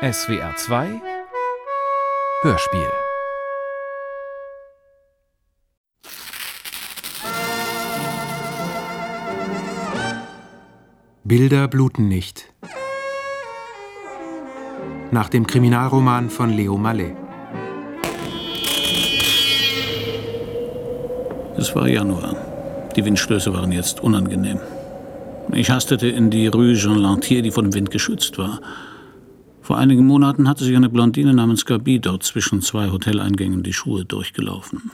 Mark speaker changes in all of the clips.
Speaker 1: SWR 2 Hörspiel.
Speaker 2: Bilder bluten nicht. Nach dem Kriminalroman von Leo Malet.
Speaker 3: Es war Januar. Die Windstöße waren jetzt unangenehm. Ich hastete in die Rue Jean Lantier, die vor dem Wind geschützt war. Vor einigen Monaten hatte sich eine Blondine namens Gabi dort zwischen zwei Hoteleingängen die Schuhe durchgelaufen.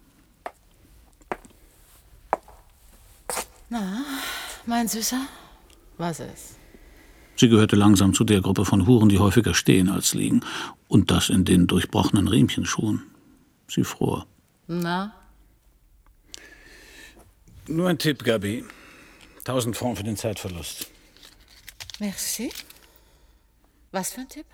Speaker 4: Na, mein Süßer, was ist?
Speaker 3: Sie gehörte langsam zu der Gruppe von Huren, die häufiger stehen als liegen. Und das in den durchbrochenen Riemchenschuhen. Sie fror.
Speaker 4: Na?
Speaker 3: Nur ein Tipp, Gabi. 1000 Francs für den Zeitverlust.
Speaker 4: Merci. Was für ein Tipp?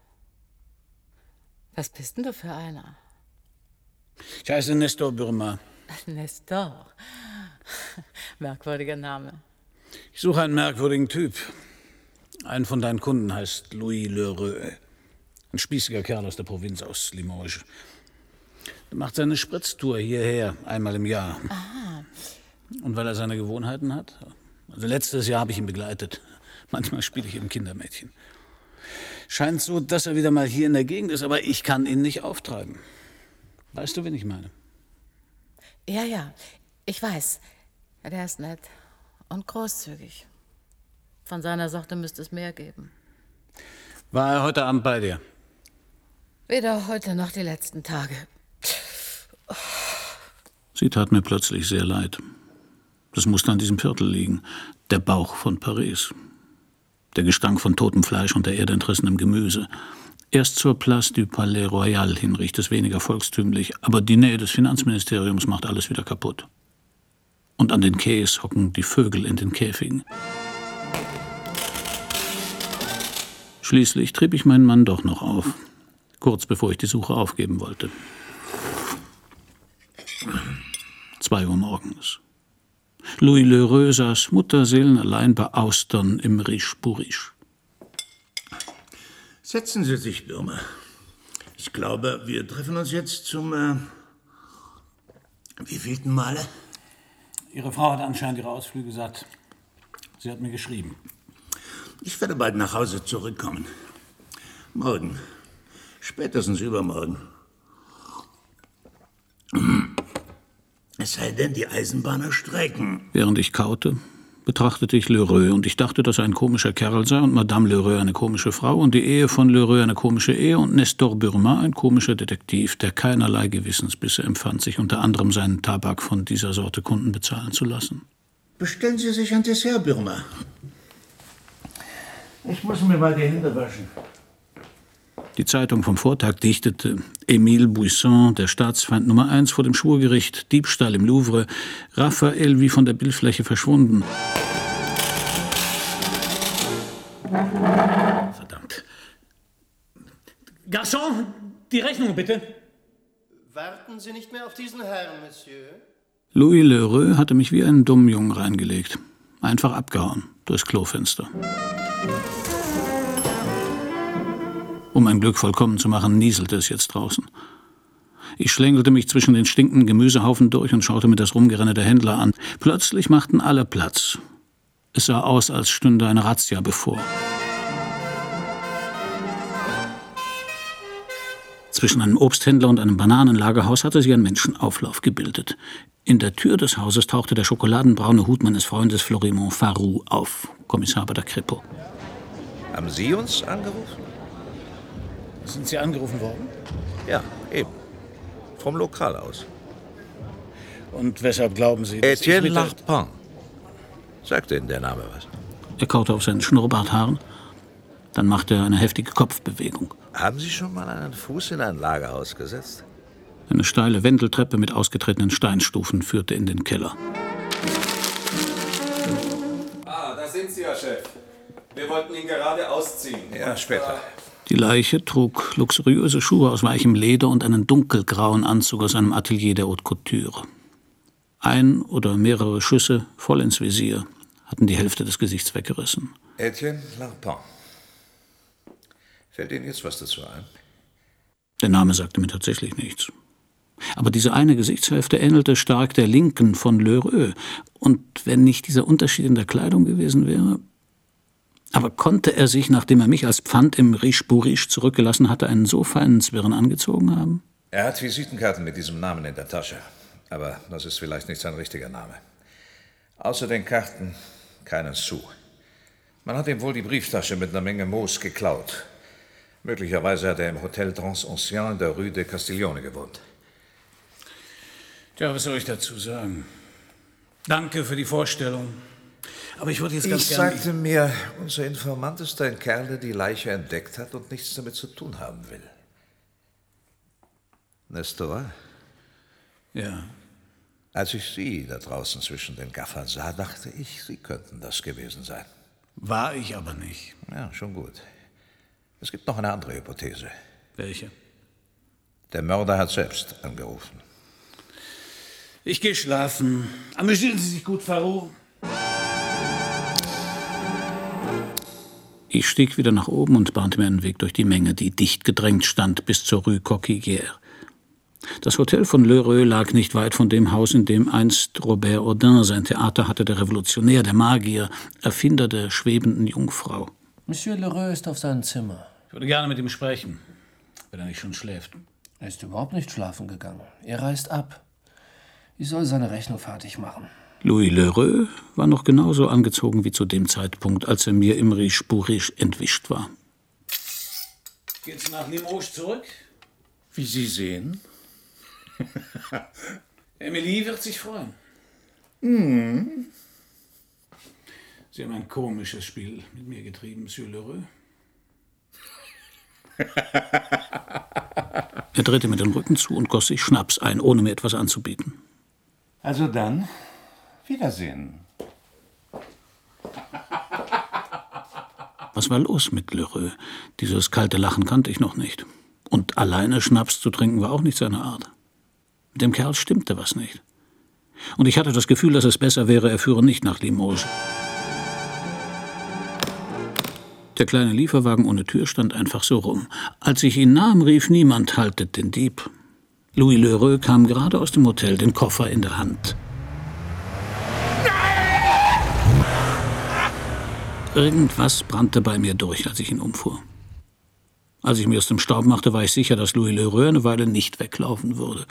Speaker 4: Was bist denn du für einer?
Speaker 3: Ich heiße Nestor Burma.
Speaker 4: Nestor. Merkwürdiger Name.
Speaker 3: Ich suche einen merkwürdigen Typ. Einen von deinen Kunden heißt Louis Lheureux. Ein spießiger Kerl aus der Provinz, aus Limoges. Er macht seine Spritztour hierher, einmal im Jahr.
Speaker 4: Aha.
Speaker 3: Und weil er seine Gewohnheiten hat? Also letztes Jahr habe ich ihn begleitet. Manchmal spiele ich eben Kindermädchen. Scheint so, dass er wieder mal hier in der Gegend ist, aber ich kann ihn nicht auftreiben. Weißt du, wen ich meine?
Speaker 4: Ja, ich weiß. Der ist nett und großzügig. Von seiner Sorte müsste es mehr geben.
Speaker 3: War er heute Abend bei dir?
Speaker 4: Weder heute noch die letzten Tage.
Speaker 3: Sie tat mir plötzlich sehr leid. Das musste an diesem Viertel liegen. Der Bauch von Paris. Der Gestank von totem Fleisch und der erdentrissenen Gemüse. Erst zur Place du Palais Royal hin riecht es weniger volkstümlich, aber die Nähe des Finanzministeriums macht alles wieder kaputt. Und an den Quais hocken die Vögel in den Käfigen. Schließlich trieb ich meinen Mann doch noch auf, kurz bevor ich die Suche aufgeben wollte. 2 Uhr morgens. Louis Lheureux saß mutterseelenallein bei Austern im Riche Bourriche.
Speaker 5: Setzen Sie sich, Burma. Ich glaube, wir treffen uns jetzt zum, wievielten Male?
Speaker 3: Ihre Frau hat anscheinend ihre Ausflüge satt. Sie hat mir geschrieben.
Speaker 5: Ich werde bald nach Hause zurückkommen. Morgen. Spätestens übermorgen. Es sei denn, die Eisenbahner streiken.
Speaker 3: Während ich kaute, betrachtete ich Lheureux und ich dachte, dass er ein komischer Kerl sei und Madame Lheureux eine komische Frau und die Ehe von Lheureux eine komische Ehe und Nestor Burma ein komischer Detektiv, der keinerlei Gewissensbisse empfand, sich unter anderem seinen Tabak von dieser Sorte Kunden bezahlen zu lassen.
Speaker 5: Bestellen Sie sich ein Dessert, Burma. Ich muss mir mal die Hände waschen.
Speaker 3: Die Zeitung vom Vortag dichtete: Émile Buisson, der Staatsfeind Nummer 1 vor dem Schwurgericht, Diebstahl im Louvre, Raphael wie von der Bildfläche verschwunden. Verdammt. Garçon, die Rechnung bitte.
Speaker 6: Warten Sie nicht mehr auf diesen Herrn, Monsieur.
Speaker 3: Louis Lheureux hatte mich wie einen dummen Jungen reingelegt. Einfach abgehauen, durchs Klofenster. Um mein Glück vollkommen zu machen, nieselte es jetzt draußen. Ich schlängelte mich zwischen den stinkenden Gemüsehaufen durch und schaute mir das Rumgerenne der Händler an. Plötzlich machten alle Platz. Es sah aus, als stünde eine Razzia bevor. Zwischen einem Obsthändler und einem Bananenlagerhaus hatte sich ein Menschenauflauf gebildet. In der Tür des Hauses tauchte der schokoladenbraune Hut meines Freundes Florimond Farou auf, Kommissar bei der Kripo.
Speaker 7: Haben Sie uns angerufen?
Speaker 3: Sind Sie angerufen worden?
Speaker 7: Ja, eben. Vom Lokal aus.
Speaker 3: Und weshalb glauben Sie, dass
Speaker 7: Etienne
Speaker 3: ich mit
Speaker 7: Larpin. Sagt Ihnen der Name was?
Speaker 3: Er kaute auf seinen Schnurrbarthaaren. Dann machte er eine heftige Kopfbewegung.
Speaker 7: Haben Sie schon mal einen Fuß in ein Lagerhaus gesetzt?
Speaker 3: Eine steile Wendeltreppe mit ausgetretenen Steinstufen führte in den Keller.
Speaker 8: Da sind Sie ja, Chef. Wir wollten ihn gerade ausziehen.
Speaker 7: Ja, später.
Speaker 3: Die Leiche trug luxuriöse Schuhe aus weichem Leder und einen dunkelgrauen Anzug aus einem Atelier der Haute Couture. Ein oder mehrere Schüsse, voll ins Visier, hatten die Hälfte des Gesichts weggerissen.
Speaker 7: Etienne Larpin. Fällt Ihnen jetzt was dazu ein?
Speaker 3: Der Name sagte mir tatsächlich nichts. Aber diese eine Gesichtshälfte ähnelte stark der linken von Lheureux. Und wenn nicht dieser Unterschied in der Kleidung gewesen wäre... Aber konnte er sich, nachdem er mich als Pfand im Riche pour Riche zurückgelassen hatte, einen so feinen Zwirn angezogen haben?
Speaker 7: Er hat Visitenkarten mit diesem Namen in der Tasche. Aber das ist vielleicht nicht sein richtiger Name. Außer den Karten keinen Sou. Man hat ihm wohl die Brieftasche mit einer Menge Moos geklaut. Möglicherweise hat er im Hotel Transancien in der Rue de Castiglione gewohnt.
Speaker 3: Tja, was soll ich dazu sagen? Danke für die Vorstellung. Aber ich würde jetzt ganz gerne...
Speaker 7: sagte mir, unser Informant ist ein Kerl, der die Leiche entdeckt hat und nichts damit zu tun haben will. Nestor?
Speaker 3: Ja.
Speaker 7: Als ich Sie da draußen zwischen den Gaffern sah, dachte ich, Sie könnten das gewesen sein.
Speaker 3: War ich aber nicht.
Speaker 7: Ja, schon gut. Es gibt noch eine andere Hypothese.
Speaker 3: Welche?
Speaker 7: Der Mörder hat selbst angerufen.
Speaker 3: Ich gehe schlafen. Amüsieren Sie sich gut, Farou. Ich stieg wieder nach oben und bahnte mir einen Weg durch die Menge, die dicht gedrängt stand, bis zur Rue Coquillière. Das Hotel von Lheureux lag nicht weit von dem Haus, in dem einst Robert Houdin sein Theater hatte, der Revolutionär, der Magier, Erfinder der schwebenden Jungfrau.
Speaker 9: Monsieur Lheureux ist auf seinem Zimmer.
Speaker 3: Ich würde gerne mit ihm sprechen, wenn er nicht schon schläft.
Speaker 9: Er ist überhaupt nicht schlafen gegangen. Er reist ab. Ich soll seine Rechnung fertig machen.
Speaker 3: Louis Lheureux war noch genauso angezogen wie zu dem Zeitpunkt, als er mir im Riche pour Riche entwischt war. Geht's nach Limoges zurück?
Speaker 5: Wie Sie sehen.
Speaker 3: Emilie wird sich freuen. Sie haben ein komisches Spiel mit mir getrieben, Monsieur Lheureux. Er drehte mir den Rücken zu und goss sich Schnaps ein, ohne mir etwas anzubieten.
Speaker 5: Also dann, Wiedersehen.
Speaker 3: Was war los mit Lheureux? Dieses kalte Lachen kannte ich noch nicht. Und alleine Schnaps zu trinken war auch nicht seine Art. Mit dem Kerl stimmte was nicht. Und ich hatte das Gefühl, dass es besser wäre, er führe nicht nach Limoges. Der kleine Lieferwagen ohne Tür stand einfach so rum. Als ich ihn nahm, rief niemand, haltet den Dieb. Louis Lheureux kam gerade aus dem Hotel, den Koffer in der Hand. Irgendwas brannte bei mir durch, als ich ihn umfuhr. Als ich mich aus dem Staub machte, war ich sicher, dass Louis Lheureux eine Weile nicht weglaufen würde.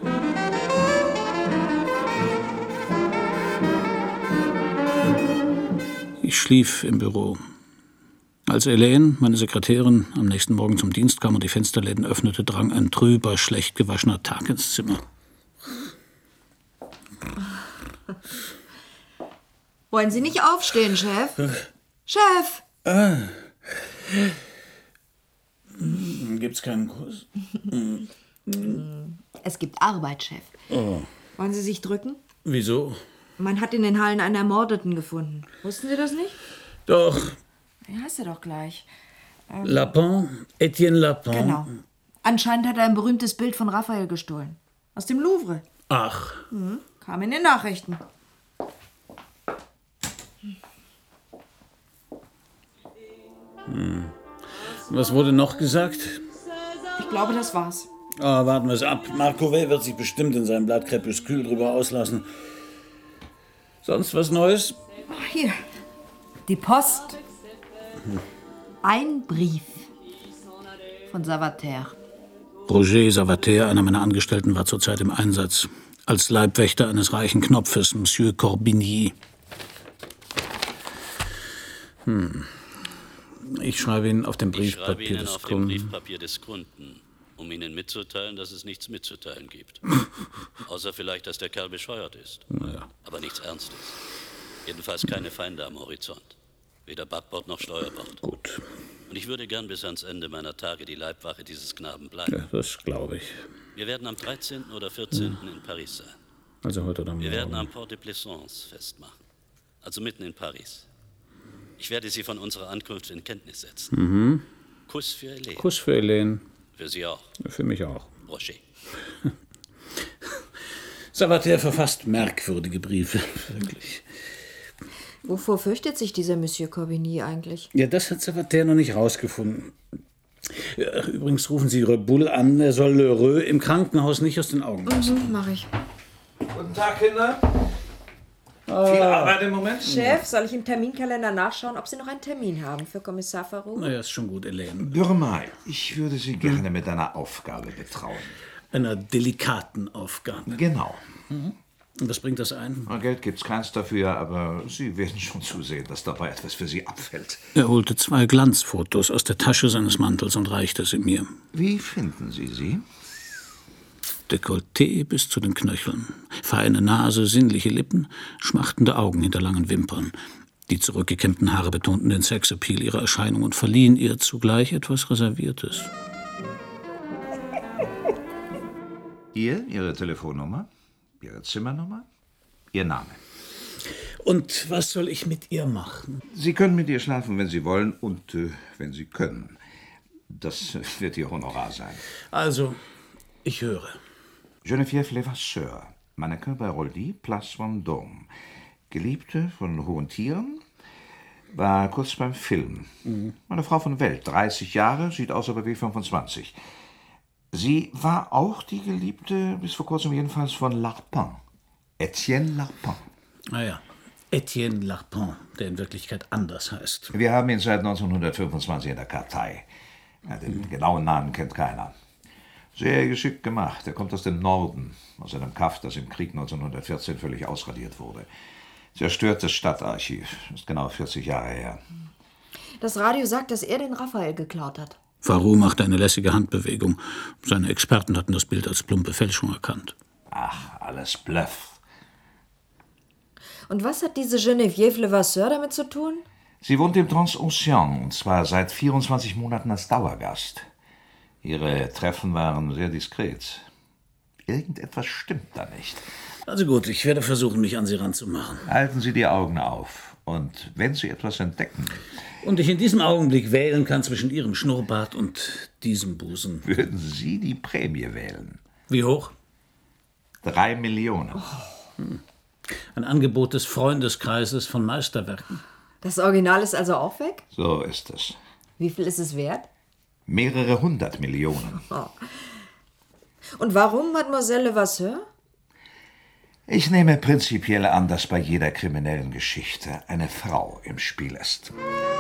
Speaker 3: Ich schlief im Büro. Als Hélène, meine Sekretärin, am nächsten Morgen zum Dienst kam und die Fensterläden öffnete, drang ein trüber, schlecht gewaschener Tag ins Zimmer.
Speaker 10: Wollen Sie nicht aufstehen, Chef? Chef!
Speaker 3: Gibt's keinen Kuss?
Speaker 10: Es gibt Arbeit, Chef.
Speaker 3: Oh.
Speaker 10: Wollen Sie sich drücken?
Speaker 3: Wieso?
Speaker 10: Man hat in den Hallen einen Ermordeten gefunden. Wussten Sie das nicht?
Speaker 3: Doch.
Speaker 10: Wie heißt er doch gleich?
Speaker 3: Lapin? Etienne Lapin?
Speaker 10: Genau. Anscheinend hat er ein berühmtes Bild von Raphael gestohlen. Aus dem Louvre.
Speaker 3: Ach.
Speaker 10: Kam in den Nachrichten.
Speaker 3: Was wurde noch gesagt?
Speaker 10: Ich glaube, das war's.
Speaker 3: Warten wir es ab. Marcouvet wird sich bestimmt in seinem Blatt Crépuscule drüber auslassen. Sonst was Neues?
Speaker 10: Hier. Die Post. Ein Brief. Von Savater.
Speaker 3: Roger Savater, einer meiner Angestellten, war zurzeit im Einsatz. Als Leibwächter eines reichen Knopfes, Monsieur Corbigny. Ich schreibe Ihnen auf dem Briefpapier
Speaker 11: des Kunden, um Ihnen mitzuteilen, dass es nichts mitzuteilen gibt. Außer vielleicht, dass der Kerl bescheuert ist.
Speaker 3: Naja.
Speaker 11: Aber nichts Ernstes. Jedenfalls keine Feinde am Horizont. Weder Backbord noch Steuerbord.
Speaker 3: Gut.
Speaker 11: Und ich würde gern bis ans Ende meiner Tage die Leibwache dieses Knaben bleiben.
Speaker 3: Ja, das glaube ich.
Speaker 11: Wir werden am 13. oder 14. in Paris sein.
Speaker 3: Also heute oder morgen.
Speaker 11: Wir werden am Port de Plaisance festmachen. Also mitten in Paris. Ich werde Sie von unserer Ankunft in Kenntnis setzen. Kuss für Hélène.
Speaker 3: Kuss für Hélène.
Speaker 11: Für Sie auch.
Speaker 3: Für mich auch.
Speaker 11: Rocher.
Speaker 3: Savater verfasst merkwürdige Briefe, wirklich.
Speaker 10: Wovor fürchtet sich dieser Monsieur Corbigny eigentlich?
Speaker 3: Ja, das hat Savater noch nicht rausgefunden. Ja, übrigens rufen Sie Rebull an, er soll Lheureux im Krankenhaus nicht aus den Augen lassen.
Speaker 10: Mach ich.
Speaker 7: Guten Tag, Kinder. Viel Arbeit im Moment?
Speaker 10: Chef, soll ich im Terminkalender nachschauen, ob Sie noch einen Termin haben für Kommissar Farou?
Speaker 3: Na ja, ist schon gut, Elaine.
Speaker 7: Birma, ich würde Sie gerne mit einer Aufgabe betrauen.
Speaker 3: Einer delikaten Aufgabe.
Speaker 7: Genau.
Speaker 3: Und was bringt das ein?
Speaker 7: Na, Geld gibt's keins dafür, aber Sie werden schon zusehen, dass dabei etwas für Sie abfällt.
Speaker 3: Er holte 2 Glanzfotos aus der Tasche seines Mantels und reichte sie mir.
Speaker 7: Wie finden Sie sie?
Speaker 3: Dekolleté bis zu den Knöcheln, feine Nase, sinnliche Lippen, schmachtende Augen hinter langen Wimpern. Die zurückgekämmten Haare betonten den Sexappeal ihrer Erscheinung und verliehen ihr zugleich etwas Reserviertes.
Speaker 7: Hier Ihre Telefonnummer, Ihre Zimmernummer, Ihr Name.
Speaker 3: Und was soll ich mit ihr machen?
Speaker 7: Sie können mit ihr schlafen, wenn Sie wollen und wenn Sie können. Das wird Ihr Honorar sein.
Speaker 3: Also, ich höre.
Speaker 7: Geneviève Levasseur, Mannequin bei Roldy, Place Vendôme. Geliebte von hohen Tieren, war kurz beim Film. Eine Frau von Welt, 30 Jahre, sieht aus aber wie 25. Sie war auch die Geliebte, bis vor kurzem jedenfalls, von Larpin. Etienne Larpin.
Speaker 3: Ah ja, Etienne Larpin, der in Wirklichkeit anders heißt.
Speaker 7: Wir haben ihn seit 1925 in der Kartei. Ja, den genauen Namen kennt keiner. Sehr geschickt gemacht. Er kommt aus dem Norden, aus einem Kaff, das im Krieg 1914 völlig ausradiert wurde. Zerstörtes Stadtarchiv. Ist genau 40 Jahre her.
Speaker 10: Das Radio sagt, dass er den Raphael geklaut hat.
Speaker 3: Farou machte eine lässige Handbewegung. Seine Experten hatten das Bild als plumpe Fälschung erkannt.
Speaker 7: Ach, alles Bluff.
Speaker 10: Und was hat diese Geneviève Levasseur damit zu tun?
Speaker 7: Sie wohnt im Transocean, und zwar seit 24 Monaten als Dauergast. Ihre Treffen waren sehr diskret. Irgendetwas stimmt da nicht.
Speaker 3: Also gut, ich werde versuchen, mich an sie ranzumachen.
Speaker 7: Halten Sie die Augen auf. Und wenn Sie etwas entdecken...
Speaker 3: Und ich in diesem Augenblick wählen kann zwischen Ihrem Schnurrbart und diesem Busen.
Speaker 7: Würden Sie die Prämie wählen?
Speaker 3: Wie hoch?
Speaker 7: 3 Millionen.
Speaker 3: Ein Angebot des Freundeskreises von Meisterwerken.
Speaker 10: Das Original ist also auch weg?
Speaker 7: So ist es.
Speaker 10: Wie viel ist es wert?
Speaker 7: Mehrere 100 Millionen.
Speaker 10: Oh. Und warum Mademoiselle Levasseur?
Speaker 7: Ich nehme prinzipiell an, dass bei jeder kriminellen Geschichte eine Frau im Spiel ist.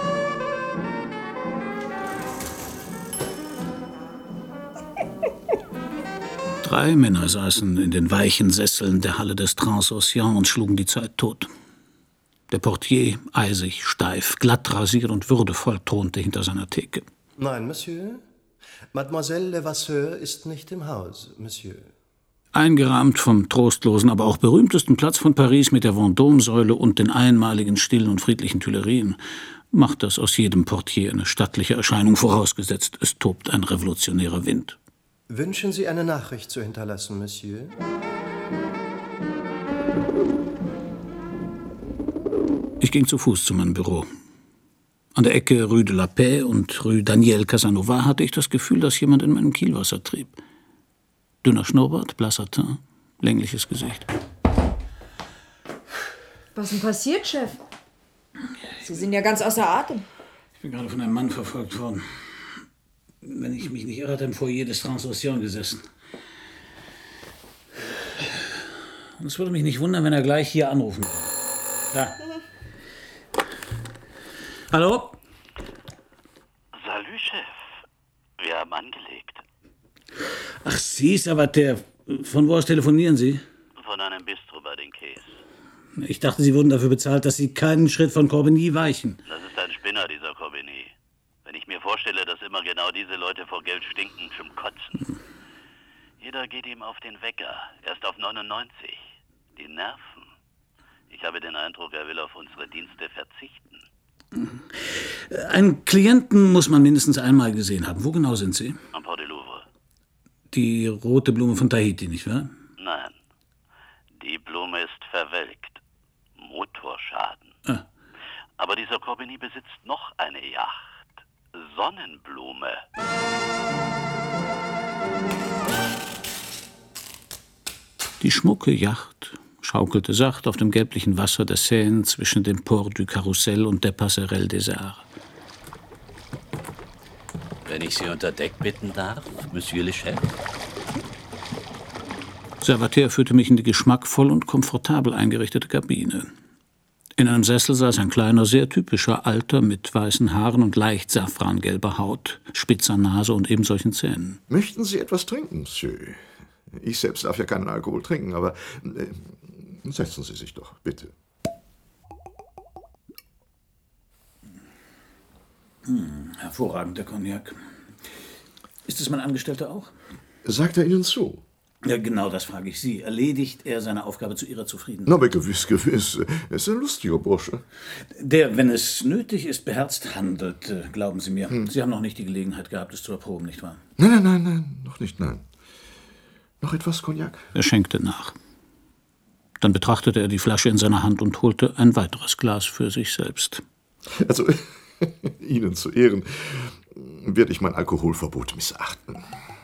Speaker 3: Drei Männer saßen in den weichen Sesseln der Halle des Transocean und schlugen die Zeit tot. Der Portier, eisig, steif, glatt rasiert und würdevoll, thronte hinter seiner Theke.
Speaker 6: Nein, Monsieur. Mademoiselle Levasseur ist nicht im Haus, Monsieur.
Speaker 3: Eingerahmt vom trostlosen, aber auch berühmtesten Platz von Paris mit der Vendôme-Säule und den einmaligen stillen und friedlichen Tuilerien, macht das aus jedem Portier eine stattliche Erscheinung, vorausgesetzt, es tobt ein revolutionärer Wind.
Speaker 6: Wünschen Sie eine Nachricht zu hinterlassen, Monsieur?
Speaker 3: Ich ging zu Fuß zu meinem Büro. An der Ecke Rue de la Paix und Rue Daniel Casanova hatte ich das Gefühl, dass jemand in meinem Kielwasser trieb. Dünner Schnurrbart, blasser Teint, längliches Gesicht.
Speaker 10: Was ist denn passiert, Chef? Sie sind ja ganz außer Atem.
Speaker 3: Ich bin gerade von einem Mann verfolgt worden. Wenn ich mich nicht irre, hat er im Foyer des Transocean gesessen. Und es würde mich nicht wundern, wenn er gleich hier anrufen würde. Ja. Hallo?
Speaker 11: Salut, Chef. Wir haben angelegt.
Speaker 3: Ach, Sie ist aber der... Von wo aus telefonieren Sie?
Speaker 11: Von einem Bistro bei den Quais.
Speaker 3: Ich dachte, Sie wurden dafür bezahlt, dass Sie keinen Schritt von Corbigny weichen.
Speaker 11: Das ist ein Spinner, dieser Corbigny. Wenn ich mir vorstelle, dass immer genau diese Leute vor Geld stinken zum Kotzen. Jeder geht ihm auf den Wecker. Erst auf 99. Die Nerven. Ich habe den Eindruck, er will auf unsere Dienste verzichten.
Speaker 3: Einen Klienten muss man mindestens einmal gesehen haben. Wo genau sind Sie?
Speaker 11: Am Port du Louvre.
Speaker 3: Die rote Blume von Tahiti, nicht wahr?
Speaker 11: Nein. Die Blume ist verwelkt. Motorschaden.
Speaker 3: Ah.
Speaker 11: Aber dieser Corbigny besitzt noch eine Yacht. Sonnenblume.
Speaker 3: Die schmucke Yacht schaukelte sacht auf dem gelblichen Wasser der Seine zwischen dem Port du Carrousel und der Passerelle des Arts.
Speaker 12: Wenn ich Sie unter Deck bitten darf, Monsieur le Chef?
Speaker 3: Servateur führte mich in die geschmackvoll und komfortabel eingerichtete Kabine. In einem Sessel saß ein kleiner, sehr typischer Alter mit weißen Haaren und leicht safrangelber Haut, spitzer Nase und eben solchen Zähnen.
Speaker 13: Möchten Sie etwas trinken, Monsieur? Ich selbst darf ja keinen Alkohol trinken, aber setzen Sie sich doch, bitte.
Speaker 3: Hervorragender Cognac. Ist es mein Angestellter auch?
Speaker 13: Sagt er Ihnen zu?
Speaker 3: Ja, genau, das frage ich Sie. Erledigt er seine Aufgabe zu Ihrer Zufriedenheit?
Speaker 13: Na, aber gewiss, gewiss. Er ist ein lustiger Bursche.
Speaker 3: Der, wenn es nötig ist, beherzt handelt, glauben Sie mir. Sie haben noch nicht die Gelegenheit gehabt, es zu erproben, nicht wahr?
Speaker 13: Nein, noch nicht, nein. Noch etwas Cognac?
Speaker 3: Er schenkte nach. Dann betrachtete er die Flasche in seiner Hand und holte ein weiteres Glas für sich selbst.
Speaker 13: Also, Ihnen zu Ehren werde ich mein Alkoholverbot missachten.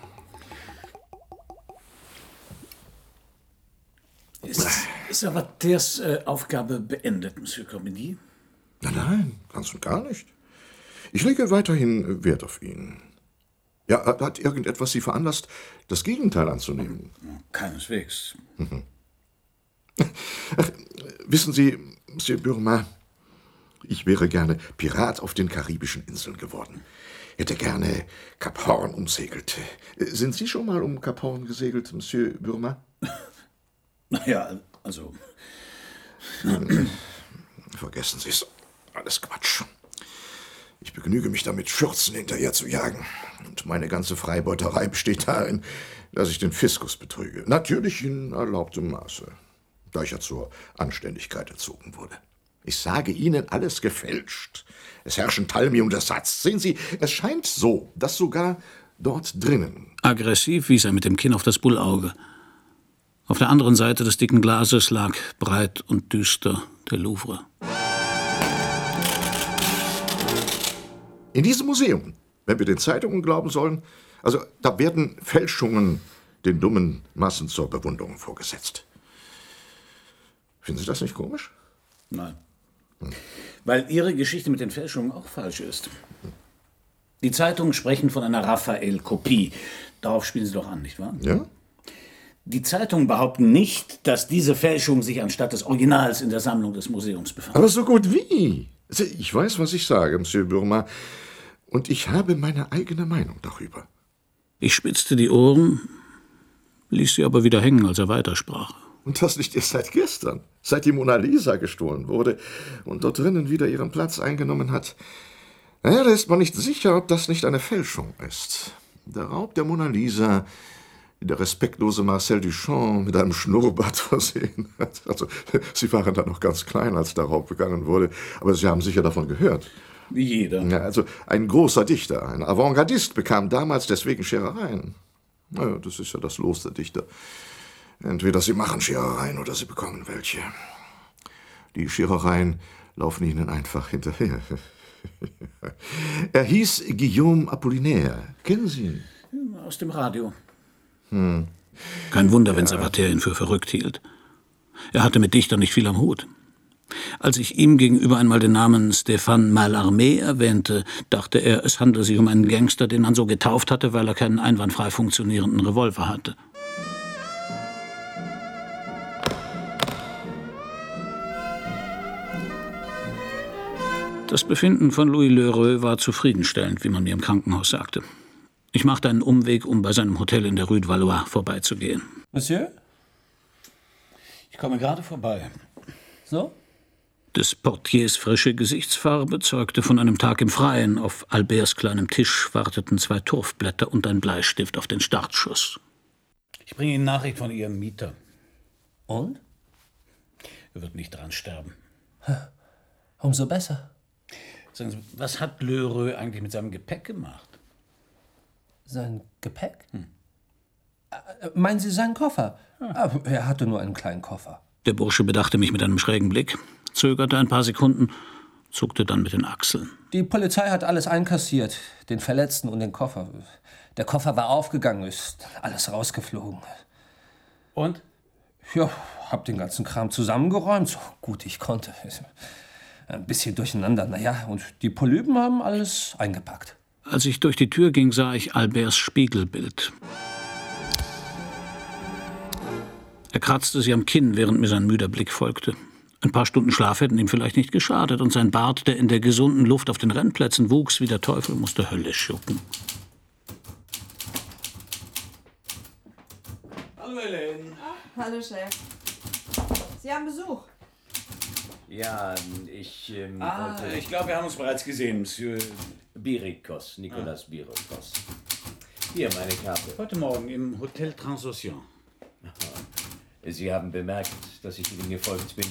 Speaker 3: Ist Savaters Aufgabe beendet, Monsieur Corbeny?
Speaker 13: Nein, ganz und gar nicht. Ich lege weiterhin Wert auf ihn. Ja, hat irgendetwas Sie veranlasst, das Gegenteil anzunehmen?
Speaker 3: Keineswegs.
Speaker 13: Ach, wissen Sie, Monsieur Bourma, ich wäre gerne Pirat auf den karibischen Inseln geworden. Hätte gerne Kap Horn umsegelt. Sind Sie schon mal um Kap Horn gesegelt, Monsieur Bourma?
Speaker 3: Naja, also...
Speaker 13: Vergessen Sie es. Alles Quatsch. Ich begnüge mich damit, Schürzen hinterher zu jagen. Und meine ganze Freibeuterei besteht darin, dass ich den Fiskus betrüge. Natürlich in erlaubtem Maße, da ich ja zur Anständigkeit erzogen wurde. Ich sage Ihnen, alles gefälscht. Es herrschen Talmi und Ersatz. Sehen Sie, es scheint so, dass sogar dort drinnen...
Speaker 3: Aggressiv wies er mit dem Kinn auf das Bullauge. Auf der anderen Seite des dicken Glases lag breit und düster der Louvre.
Speaker 13: In diesem Museum, wenn wir den Zeitungen glauben sollen, also da werden Fälschungen den dummen Massen zur Bewunderung vorgesetzt. Finden Sie das nicht komisch?
Speaker 3: Nein. Weil Ihre Geschichte mit den Fälschungen auch falsch ist. Die Zeitungen sprechen von einer Raphael-Kopie. Darauf spielen Sie doch an, nicht wahr?
Speaker 13: Ja.
Speaker 3: Die Zeitungen behaupten nicht, dass diese Fälschung sich anstatt des Originals in der Sammlung des Museums befand.
Speaker 13: Aber so gut wie. Ich weiß, was ich sage, Monsieur Bourma, und ich habe meine eigene Meinung darüber.
Speaker 3: Ich spitzte die Ohren, ließ sie aber wieder hängen, als er weitersprach.
Speaker 13: Und das nicht erst seit gestern, seit die Mona Lisa gestohlen wurde und dort drinnen wieder ihren Platz eingenommen hat. Naja, da ist man nicht sicher, ob das nicht eine Fälschung ist. Der Raub der Mona Lisa, die der respektlose Marcel Duchamp mit einem Schnurrbart versehen hat. Also, Sie waren da noch ganz klein, als der Raub begangen wurde, aber Sie haben sicher davon gehört.
Speaker 3: Wie jeder.
Speaker 13: Ja, also, ein großer Dichter, ein Avantgardist, bekam damals deswegen Scherereien. Naja, das ist ja das Los der Dichter. Entweder sie machen Scherereien oder sie bekommen welche. Die Scherereien laufen ihnen einfach hinterher. Er hieß Guillaume Apollinaire. Kennen Sie ihn?
Speaker 3: Aus dem Radio. Kein Wunder, wenn Savater ihn für verrückt hielt. Er hatte mit Dichtern nicht viel am Hut. Als ich ihm gegenüber einmal den Namen Stéphane Mallarmé erwähnte, dachte er, es handle sich um einen Gangster, den man so getauft hatte, weil er keinen einwandfrei funktionierenden Revolver hatte. Das Befinden von Louis Lheureux war zufriedenstellend, wie man mir im Krankenhaus sagte. Ich machte einen Umweg, um bei seinem Hotel in der Rue de Valois vorbeizugehen.
Speaker 9: Monsieur?
Speaker 3: Ich komme gerade vorbei.
Speaker 9: So?
Speaker 3: Des Portiers frische Gesichtsfarbe zeugte von einem Tag im Freien. Auf Alberts kleinem Tisch warteten 2 Turfblätter und ein Bleistift auf den Startschuss. Ich bringe Ihnen Nachricht von Ihrem Mieter.
Speaker 9: Und?
Speaker 3: Er wird nicht dran sterben.
Speaker 9: Umso besser.
Speaker 3: Sagen Sie, was hat Lheureux eigentlich mit seinem Gepäck gemacht?
Speaker 9: Sein Gepäck? Meinen Sie seinen Koffer? Ja. Er hatte nur einen kleinen Koffer.
Speaker 3: Der Bursche bedachte mich mit einem schrägen Blick, zögerte ein paar Sekunden, zuckte dann mit den Achseln.
Speaker 9: Die Polizei hat alles einkassiert, den Verletzten und den Koffer. Der Koffer war aufgegangen, ist alles rausgeflogen.
Speaker 3: Und?
Speaker 9: Ja, hab den ganzen Kram zusammengeräumt, so gut ich konnte. Ein bisschen durcheinander, naja, und die Polypen haben alles eingepackt.
Speaker 3: Als ich durch die Tür ging, sah ich Alberts Spiegelbild. Er kratzte sie am Kinn, während mir sein müder Blick folgte. Ein paar Stunden Schlaf hätten ihm vielleicht nicht geschadet, und sein Bart, der in der gesunden Luft auf den Rennplätzen wuchs wie der Teufel, musste höllisch jucken.
Speaker 8: Hallo, Helene.
Speaker 10: Hallo, Chef. Sie haben Besuch.
Speaker 14: Ja, ich wollte...
Speaker 8: Ich glaube, wir haben uns bereits gesehen, Monsieur.
Speaker 14: Birikos, Nicolas Birikos. Hier, meine Karte.
Speaker 3: Heute Morgen im Hotel Transocean.
Speaker 14: Sie haben bemerkt, dass ich Ihnen gefolgt bin.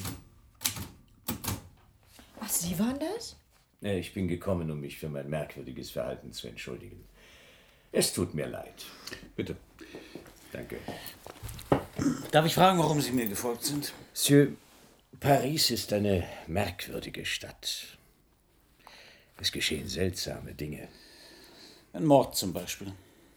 Speaker 10: Ach, Sie waren das?
Speaker 14: Ich bin gekommen, um mich für mein merkwürdiges Verhalten zu entschuldigen. Es tut mir leid.
Speaker 3: Bitte.
Speaker 14: Danke.
Speaker 3: Darf ich fragen, warum Sie mir gefolgt sind?
Speaker 14: Monsieur, Paris ist eine merkwürdige Stadt. Es geschehen seltsame Dinge.
Speaker 3: Ein Mord zum Beispiel.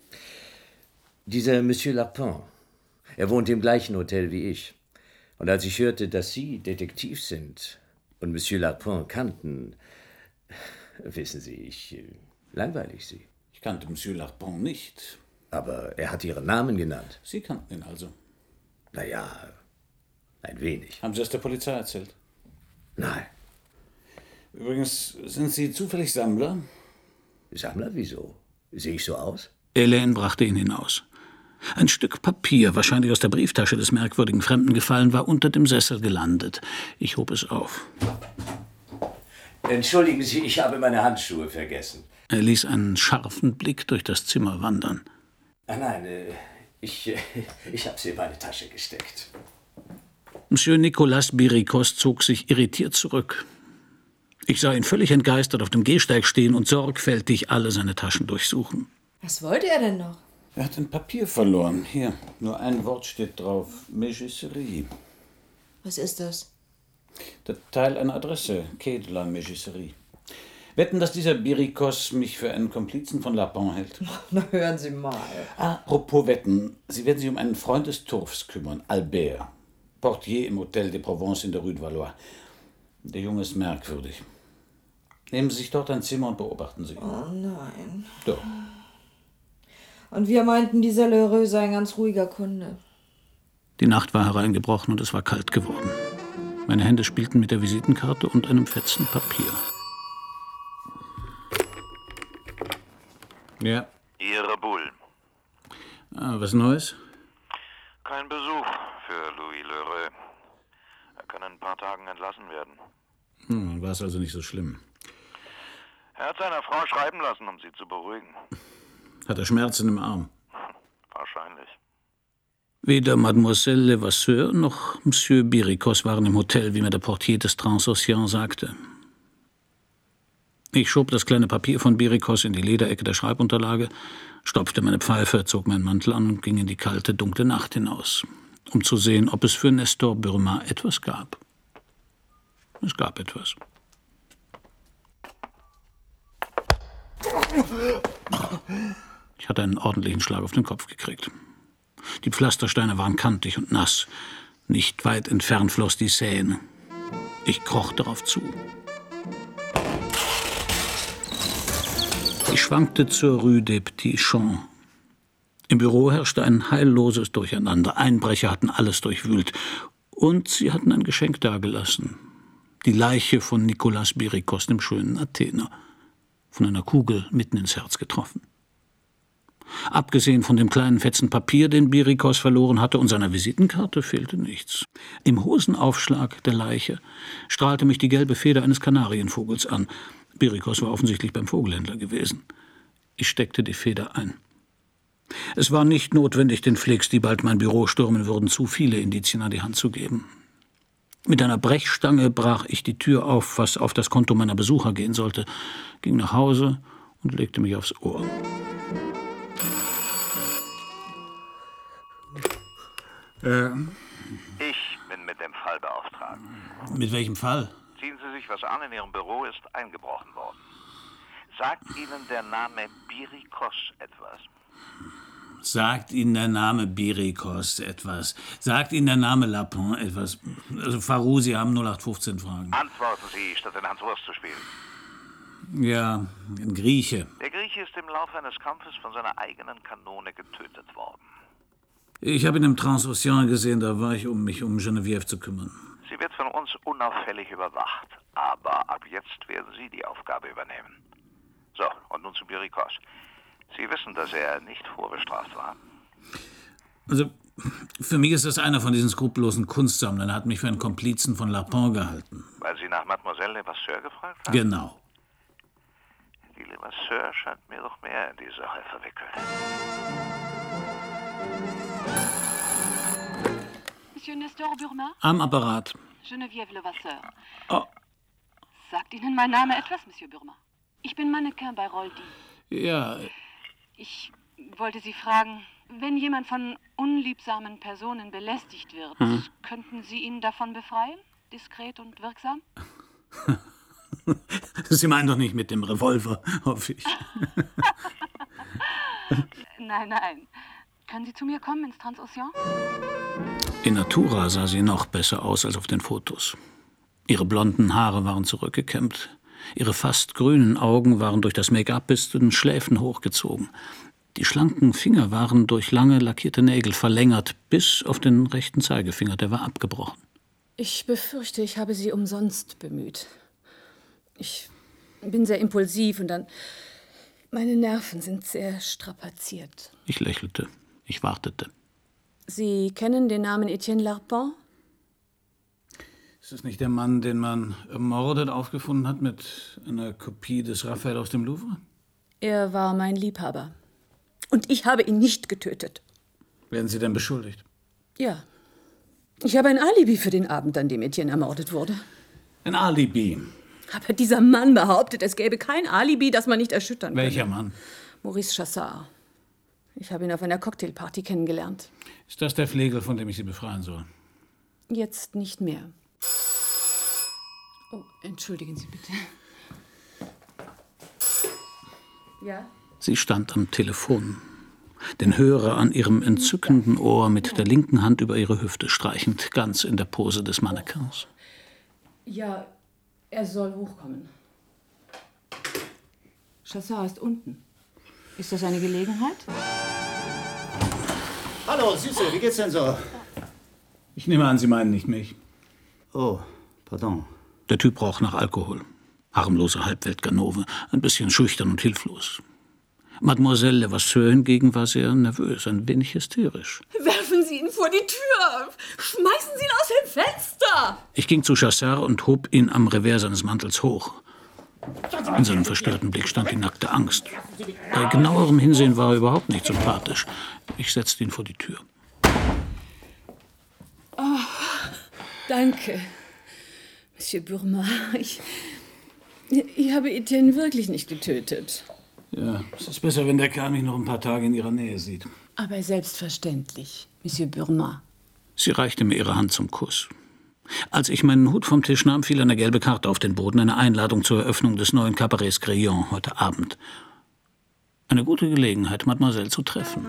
Speaker 14: Dieser Monsieur Lapin, er wohnt im gleichen Hotel wie ich. Und als ich hörte, dass Sie Detektiv sind und Monsieur Lapin kannten, wissen Sie, ich langweilig Sie.
Speaker 3: Ich kannte Monsieur Lapin nicht.
Speaker 14: Aber er hat Ihren Namen genannt.
Speaker 3: Sie kannten ihn also?
Speaker 14: Naja, ein wenig.
Speaker 3: Haben Sie es der Polizei erzählt?
Speaker 14: Nein.
Speaker 3: Übrigens, sind Sie zufällig Sammler?
Speaker 14: Sammler? Wieso? Sehe ich so aus?
Speaker 3: Helene brachte ihn hinaus. Ein Stück Papier, wahrscheinlich aus der Brieftasche des merkwürdigen Fremden gefallen, war unter dem Sessel gelandet. Ich hob es auf.
Speaker 14: Entschuldigen Sie, ich habe meine Handschuhe vergessen.
Speaker 3: Er ließ einen scharfen Blick durch das Zimmer wandern.
Speaker 14: Nein, ich habe sie in meine Tasche gesteckt.
Speaker 3: Monsieur Nicolas Birikos zog sich irritiert zurück. Ich sah ihn völlig entgeistert auf dem Gehsteig stehen und sorgfältig alle seine Taschen durchsuchen.
Speaker 10: Was wollte er denn noch?
Speaker 3: Er hat ein Papier verloren. Hier, nur ein Wort steht drauf. Mégisserie.
Speaker 10: Was ist das?
Speaker 3: Der Teil einer Adresse. Quai de la Mégisserie. Wetten, dass dieser Birikos mich für einen Komplizen von Lapin hält?
Speaker 10: Na, hören Sie mal.
Speaker 3: Apropos Wetten. Sie werden sich um einen Freund des Turfs kümmern. Albert. Portier im Hotel de Provence in der Rue de Valois. Der Junge ist merkwürdig. Nehmen Sie sich dort ein Zimmer und beobachten Sie ihn.
Speaker 10: Oh nein.
Speaker 3: Doch.
Speaker 10: Und wir meinten, dieser Lheureux sei ein ganz ruhiger Kunde.
Speaker 3: Die Nacht war hereingebrochen und es war kalt geworden. Meine Hände spielten mit der Visitenkarte und einem Fetzen Papier. Ja.
Speaker 11: Ihre Bull.
Speaker 3: Was Neues?
Speaker 11: Kein Besuch für Louis Lheureux. Er kann in ein paar Tagen entlassen werden.
Speaker 3: War es also nicht so schlimm.
Speaker 11: Er hat seiner Frau schreiben lassen, um sie zu beruhigen.
Speaker 3: Hat er Schmerzen im Arm?
Speaker 11: Wahrscheinlich.
Speaker 3: Weder Mademoiselle Levasseur noch Monsieur Birikos waren im Hotel, wie mir der Portier des Transocean sagte. Ich schob das kleine Papier von Birikos in die Lederecke der Schreibunterlage, stopfte meine Pfeife, zog meinen Mantel an und ging in die kalte, dunkle Nacht hinaus, um zu sehen, ob es für Nestor Burma etwas gab. Es gab etwas. Ich hatte einen ordentlichen Schlag auf den Kopf gekriegt. Die Pflastersteine waren kantig und nass. Nicht weit entfernt floss die Seine. Ich kroch darauf zu. Ich schwankte zur Rue des Petits Champs. Im Büro herrschte ein heilloses Durcheinander. Einbrecher hatten alles durchwühlt. Und sie hatten ein Geschenk dagelassen. Die Leiche von Nicolas Birikos, dem schönen Athener. Von einer Kugel mitten ins Herz getroffen. Abgesehen von dem kleinen Fetzen Papier, den Birikos verloren hatte, und seiner Visitenkarte fehlte nichts. Im Hosenaufschlag der Leiche strahlte mich die gelbe Feder eines Kanarienvogels an. Birikos war offensichtlich beim Vogelhändler gewesen. Ich steckte die Feder ein. Es war nicht notwendig, den Flicks, die bald mein Büro stürmen würden, zu viele Indizien an die Hand zu geben. Mit einer Brechstange brach ich die Tür auf, was auf das Konto meiner Besucher gehen sollte, ging nach Hause und legte mich aufs Ohr.
Speaker 11: Ich bin mit dem Fall beauftragt.
Speaker 3: Mit welchem Fall?
Speaker 11: Ziehen Sie sich was an, in Ihrem Büro ist eingebrochen worden. Sagt Ihnen der Name Birikos etwas?
Speaker 3: Sagt Ihnen der Name Birikos etwas? Sagt Ihnen der Name Lapin etwas? Also Farou, Sie haben 0815 Fragen.
Speaker 11: Antworten Sie, statt den Hans Wurst zu spielen.
Speaker 3: Ja, ein Grieche.
Speaker 15: Der Grieche ist im Laufe eines Kampfes von seiner eigenen Kanone getötet worden.
Speaker 3: Ich habe ihn im Transocean gesehen, da war ich, um mich um Geneviève zu kümmern.
Speaker 15: Sie wird von uns unauffällig überwacht, aber ab jetzt werden Sie die Aufgabe übernehmen. So, und nun zu Birikos. Sie wissen, dass er nicht vorbestraft war.
Speaker 3: Also, für mich ist das einer von diesen skrupellosen Kunstsammlern. Er hat mich für einen Komplizen von Larpin gehalten.
Speaker 15: Weil Sie nach Mademoiselle Levasseur gefragt haben?
Speaker 3: Genau.
Speaker 15: Die Levasseur scheint mir doch mehr in die Sache verwickelt.
Speaker 16: Monsieur Nestor Burma?
Speaker 3: Am Apparat.
Speaker 16: Geneviève Levasseur.
Speaker 3: Oh.
Speaker 16: Sagt Ihnen mein Name etwas, Monsieur Burma? Ich bin Mannequin bei Roldi.
Speaker 3: Ja,
Speaker 16: Ich wollte Sie fragen, wenn jemand von unliebsamen Personen belästigt wird, könnten Sie ihn davon befreien? Diskret und wirksam?
Speaker 3: Sie meinen doch nicht mit dem Revolver, hoffe ich.
Speaker 16: Nein. Können Sie zu mir kommen ins Transocean?
Speaker 3: In Natura sah sie noch besser aus als auf den Fotos. Ihre blonden Haare waren zurückgekämmt. Ihre fast grünen Augen waren durch das Make-up bis zu den Schläfen hochgezogen. Die schlanken Finger waren durch lange lackierte Nägel verlängert, bis auf den rechten Zeigefinger, der war abgebrochen.
Speaker 17: Ich befürchte, ich habe Sie umsonst bemüht. Ich bin sehr impulsiv und dann... Meine Nerven sind sehr strapaziert.
Speaker 3: Ich lächelte. Ich wartete.
Speaker 17: Sie kennen den Namen Etienne Larpin?
Speaker 3: Ist das nicht der Mann, den man ermordet aufgefunden hat mit einer Kopie des Raphael aus dem Louvre?
Speaker 17: Er war mein Liebhaber. Und ich habe ihn nicht getötet.
Speaker 3: Werden Sie denn beschuldigt?
Speaker 17: Ja. Ich habe ein Alibi für den Abend, an dem Etienne ermordet wurde.
Speaker 3: Ein Alibi?
Speaker 17: Aber dieser Mann behauptet, es gäbe kein Alibi, das man nicht erschüttern könnte.
Speaker 3: Welcher Mann?
Speaker 17: Maurice Chassard. Ich habe ihn auf einer Cocktailparty kennengelernt.
Speaker 3: Ist das der Flegel, von dem ich Sie befreien soll?
Speaker 17: Jetzt nicht mehr. Oh, entschuldigen Sie bitte. Ja?
Speaker 3: Sie stand am Telefon, den Hörer an ihrem entzückenden Ohr mit der linken Hand über ihre Hüfte streichend, ganz in der Pose des Mannequins.
Speaker 17: Ja, er soll hochkommen. Chassard ist unten. Ist das eine Gelegenheit?
Speaker 18: Hallo, Süße, wie geht's denn so?
Speaker 3: Ich nehme an, Sie meinen nicht mich.
Speaker 18: Oh, pardon.
Speaker 3: Der Typ roch nach Alkohol. Harmlose Halbweltganove, ein bisschen schüchtern und hilflos. Mademoiselle Levasseur hingegen war sehr nervös, ein wenig hysterisch.
Speaker 17: Werfen Sie ihn vor die Tür! Schmeißen Sie ihn aus dem Fenster!
Speaker 3: Ich ging zu Chassard und hob ihn am Revers seines Mantels hoch. In seinem verstörten Blick stand die nackte Angst. Bei genauerem Hinsehen war er überhaupt nicht sympathisch. Ich setzte ihn vor die Tür.
Speaker 17: Oh, danke, Monsieur Burma. Ich habe Etienne wirklich nicht getötet.
Speaker 3: Ja, es ist besser, wenn der Kerl mich noch ein paar Tage in ihrer Nähe sieht.
Speaker 17: Aber selbstverständlich, Monsieur Burma.
Speaker 3: Sie reichte mir ihre Hand zum Kuss. Als ich meinen Hut vom Tisch nahm, fiel eine gelbe Karte auf den Boden, eine Einladung zur Eröffnung des neuen Cabarets Crillon heute Abend. Eine gute Gelegenheit, Mademoiselle zu treffen.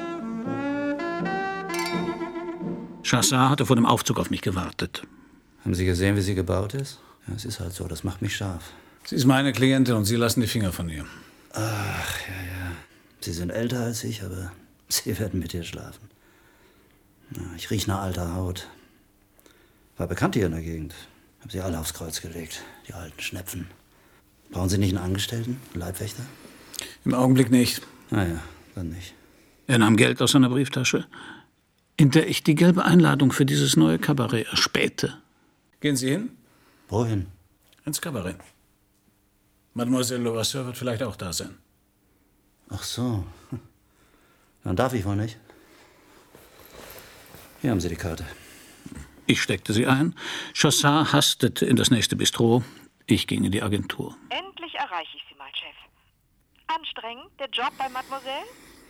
Speaker 3: Chassard hatte vor dem Aufzug auf mich gewartet.
Speaker 18: Haben Sie gesehen, wie sie gebaut ist? Ja, es ist halt so, das macht mich scharf.
Speaker 3: Sie ist meine Klientin und Sie lassen die Finger von ihr.
Speaker 18: Ach, ja. Sie sind älter als ich, aber Sie werden mit ihr schlafen. Ja, ich rieche nach alter Haut. War bekannt hier in der Gegend. Hab sie alle aufs Kreuz gelegt, die alten Schnepfen. Brauchen Sie nicht einen Angestellten, einen Leibwächter?
Speaker 3: Im Augenblick nicht.
Speaker 18: Ja, dann nicht.
Speaker 3: Er nahm Geld aus seiner Brieftasche, in der ich die gelbe Einladung für dieses neue Kabarett erspähte. Gehen Sie hin?
Speaker 18: Wohin?
Speaker 3: Ins Kabarett. Mademoiselle Levasseur wird vielleicht auch da sein.
Speaker 18: Ach so. Dann darf ich wohl nicht. Hier haben Sie die Karte.
Speaker 3: Ich steckte sie ein. Chassard hastete in das nächste Bistro. Ich ging in die Agentur.
Speaker 19: Endlich erreiche ich Sie mal, Chef. Anstrengend, der Job bei Mademoiselle?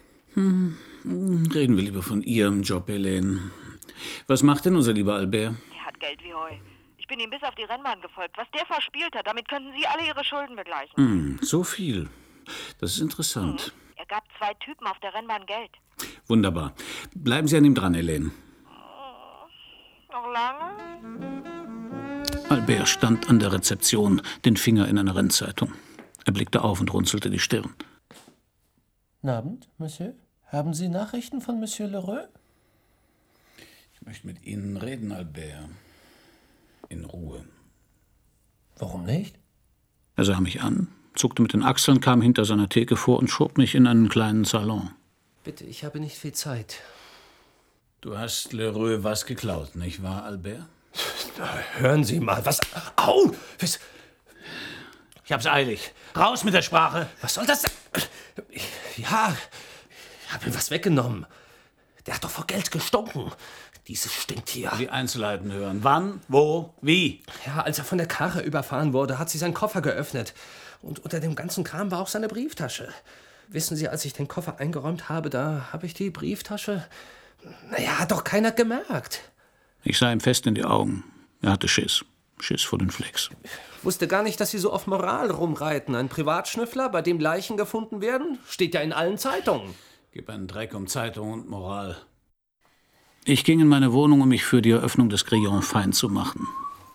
Speaker 3: Reden wir lieber von Ihrem Job, Helene. Was macht denn unser lieber Albert?
Speaker 19: Der hat Geld wie Heu. Ich bin ihm bis auf die Rennbahn gefolgt. Was der verspielt hat, damit könnten Sie alle Ihre Schulden begleichen.
Speaker 3: So viel. Das ist interessant.
Speaker 19: Er gab 2 Typen auf der Rennbahn Geld.
Speaker 3: Wunderbar. Bleiben Sie an ihm dran, Helene.
Speaker 19: Noch lange?
Speaker 3: Albert stand an der Rezeption, den Finger in einer Rennzeitung. Er blickte auf und runzelte die Stirn.
Speaker 9: Guten Abend, Monsieur. Haben Sie Nachrichten von Monsieur Lheureux?
Speaker 3: Ich möchte mit Ihnen reden, Albert. In Ruhe.
Speaker 9: Warum nicht?
Speaker 3: Er sah mich an, zuckte mit den Achseln, kam hinter seiner Theke vor und schob mich in einen kleinen Salon.
Speaker 9: Bitte, ich habe nicht viel Zeit.
Speaker 3: Du hast Lheureux was geklaut, nicht wahr, Albert?
Speaker 9: Hören Sie mal, was... Au!
Speaker 3: Ich hab's eilig. Raus mit der Sprache!
Speaker 9: Was soll das sein? Ja, ich habe ihm was weggenommen. Der hat doch vor Geld gestunken. Dieses Stinktier.
Speaker 3: Die Einzelheiten hören. Wann, wo, wie?
Speaker 9: Ja, als er von der Karre überfahren wurde, hat sie seinen Koffer geöffnet. Und unter dem ganzen Kram war auch seine Brieftasche. Wissen Sie, als ich den Koffer eingeräumt habe, da habe ich die Brieftasche... Naja, hat doch keiner gemerkt.
Speaker 3: Ich sah ihm fest in die Augen. Er hatte Schiss. Schiss vor den Flecks.
Speaker 9: Wusste gar nicht, dass Sie so auf Moral rumreiten. Ein Privatschnüffler, bei dem Leichen gefunden werden, steht ja in allen Zeitungen.
Speaker 3: Gib einen Dreck um Zeitung und Moral. Ich ging in meine Wohnung, um mich für die Eröffnung des Grillon fein zu machen.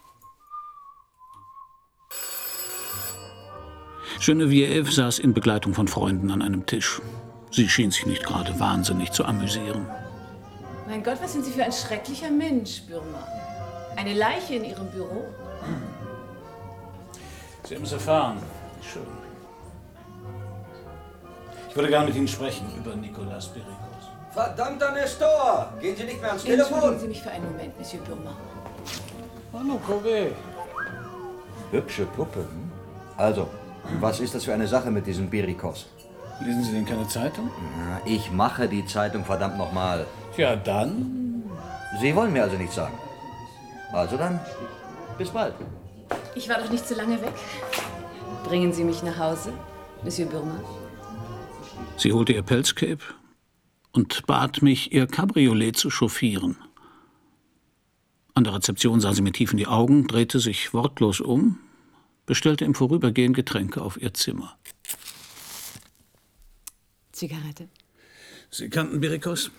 Speaker 3: Geneviève saß in Begleitung von Freunden an einem Tisch. Sie schien sich nicht gerade wahnsinnig zu amüsieren.
Speaker 17: Mein Gott, was sind Sie für ein schrecklicher Mensch, Bürmer. Eine Leiche in Ihrem Büro?
Speaker 3: Sie haben es erfahren. Schön. Ich würde gerne mit Ihnen sprechen über Nicolas Biricos.
Speaker 20: Verdammter Nestor! Gehen Sie nicht mehr ans
Speaker 17: Entschuldigen
Speaker 20: Telefon?
Speaker 17: Sie mich für einen Moment, Monsieur Bürmer.
Speaker 3: Hallo, Courbet.
Speaker 20: Hübsche Puppe, hm? Also, was ist das für eine Sache mit diesem Biricos?
Speaker 3: Lesen Sie denn keine Zeitung?
Speaker 20: Na, ich mache die Zeitung, verdammt nochmal.
Speaker 3: Ja, dann?
Speaker 20: Sie wollen mir also nichts sagen. Also dann, bis bald.
Speaker 17: Ich war doch nicht so lange weg. Bringen Sie mich nach Hause, Monsieur Bürmer.
Speaker 3: Sie holte ihr Pelzcape und bat mich, ihr Cabriolet zu chauffieren. An der Rezeption sah sie mir tief in die Augen, drehte sich wortlos um, bestellte im Vorübergehen Getränke auf ihr Zimmer.
Speaker 17: Zigarette?
Speaker 3: Sie kannten Biricos?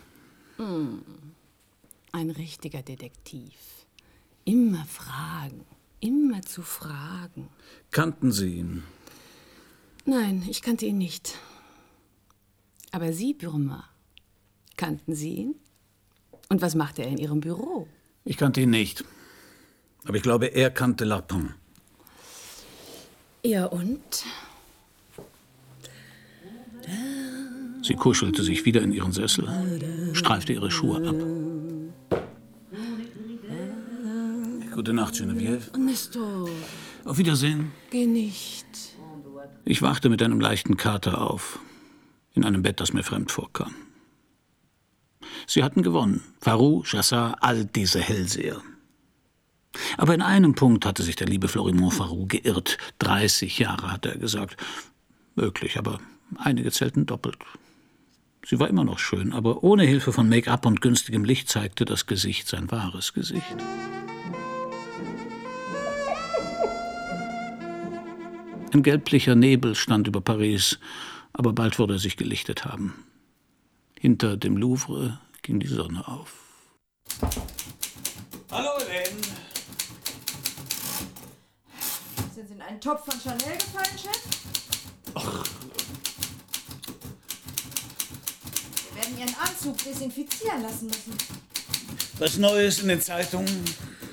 Speaker 17: Ein richtiger Detektiv. Immer fragen, immer zu fragen.
Speaker 3: Kannten Sie ihn?
Speaker 17: Nein, ich kannte ihn nicht. Aber Sie, Bürmer, kannten Sie ihn? Und was machte er in Ihrem Büro?
Speaker 3: Ich kannte ihn nicht. Aber ich glaube, er kannte Larpin.
Speaker 17: Ja, und?
Speaker 3: Sie kuschelte sich wieder in ihren Sessel, streifte ihre Schuhe ab. Gute Nacht, Geneviève.
Speaker 17: Nestor.
Speaker 3: Auf Wiedersehen.
Speaker 17: Geh nicht.
Speaker 3: Ich wachte mit einem leichten Kater auf, in einem Bett, das mir fremd vorkam. Sie hatten gewonnen. Farou, Chassard, all diese Hellseher. Aber in einem Punkt hatte sich der liebe Florimond Farou geirrt. 30 Jahre, hatte er gesagt. Möglich, aber einige zählten doppelt. Sie war immer noch schön, aber ohne Hilfe von Make-up und günstigem Licht zeigte das Gesicht sein wahres Gesicht. Ein gelblicher Nebel stand über Paris, aber bald würde er sich gelichtet haben. Hinter dem Louvre ging die Sonne auf.
Speaker 21: Hallo, Helene.
Speaker 10: Sind Sie in einen Topf von Chanel gefallen, Chef?
Speaker 21: Ach.
Speaker 10: Wir werden Ihren Anzug desinfizieren lassen müssen.
Speaker 3: Was Neues in den Zeitungen?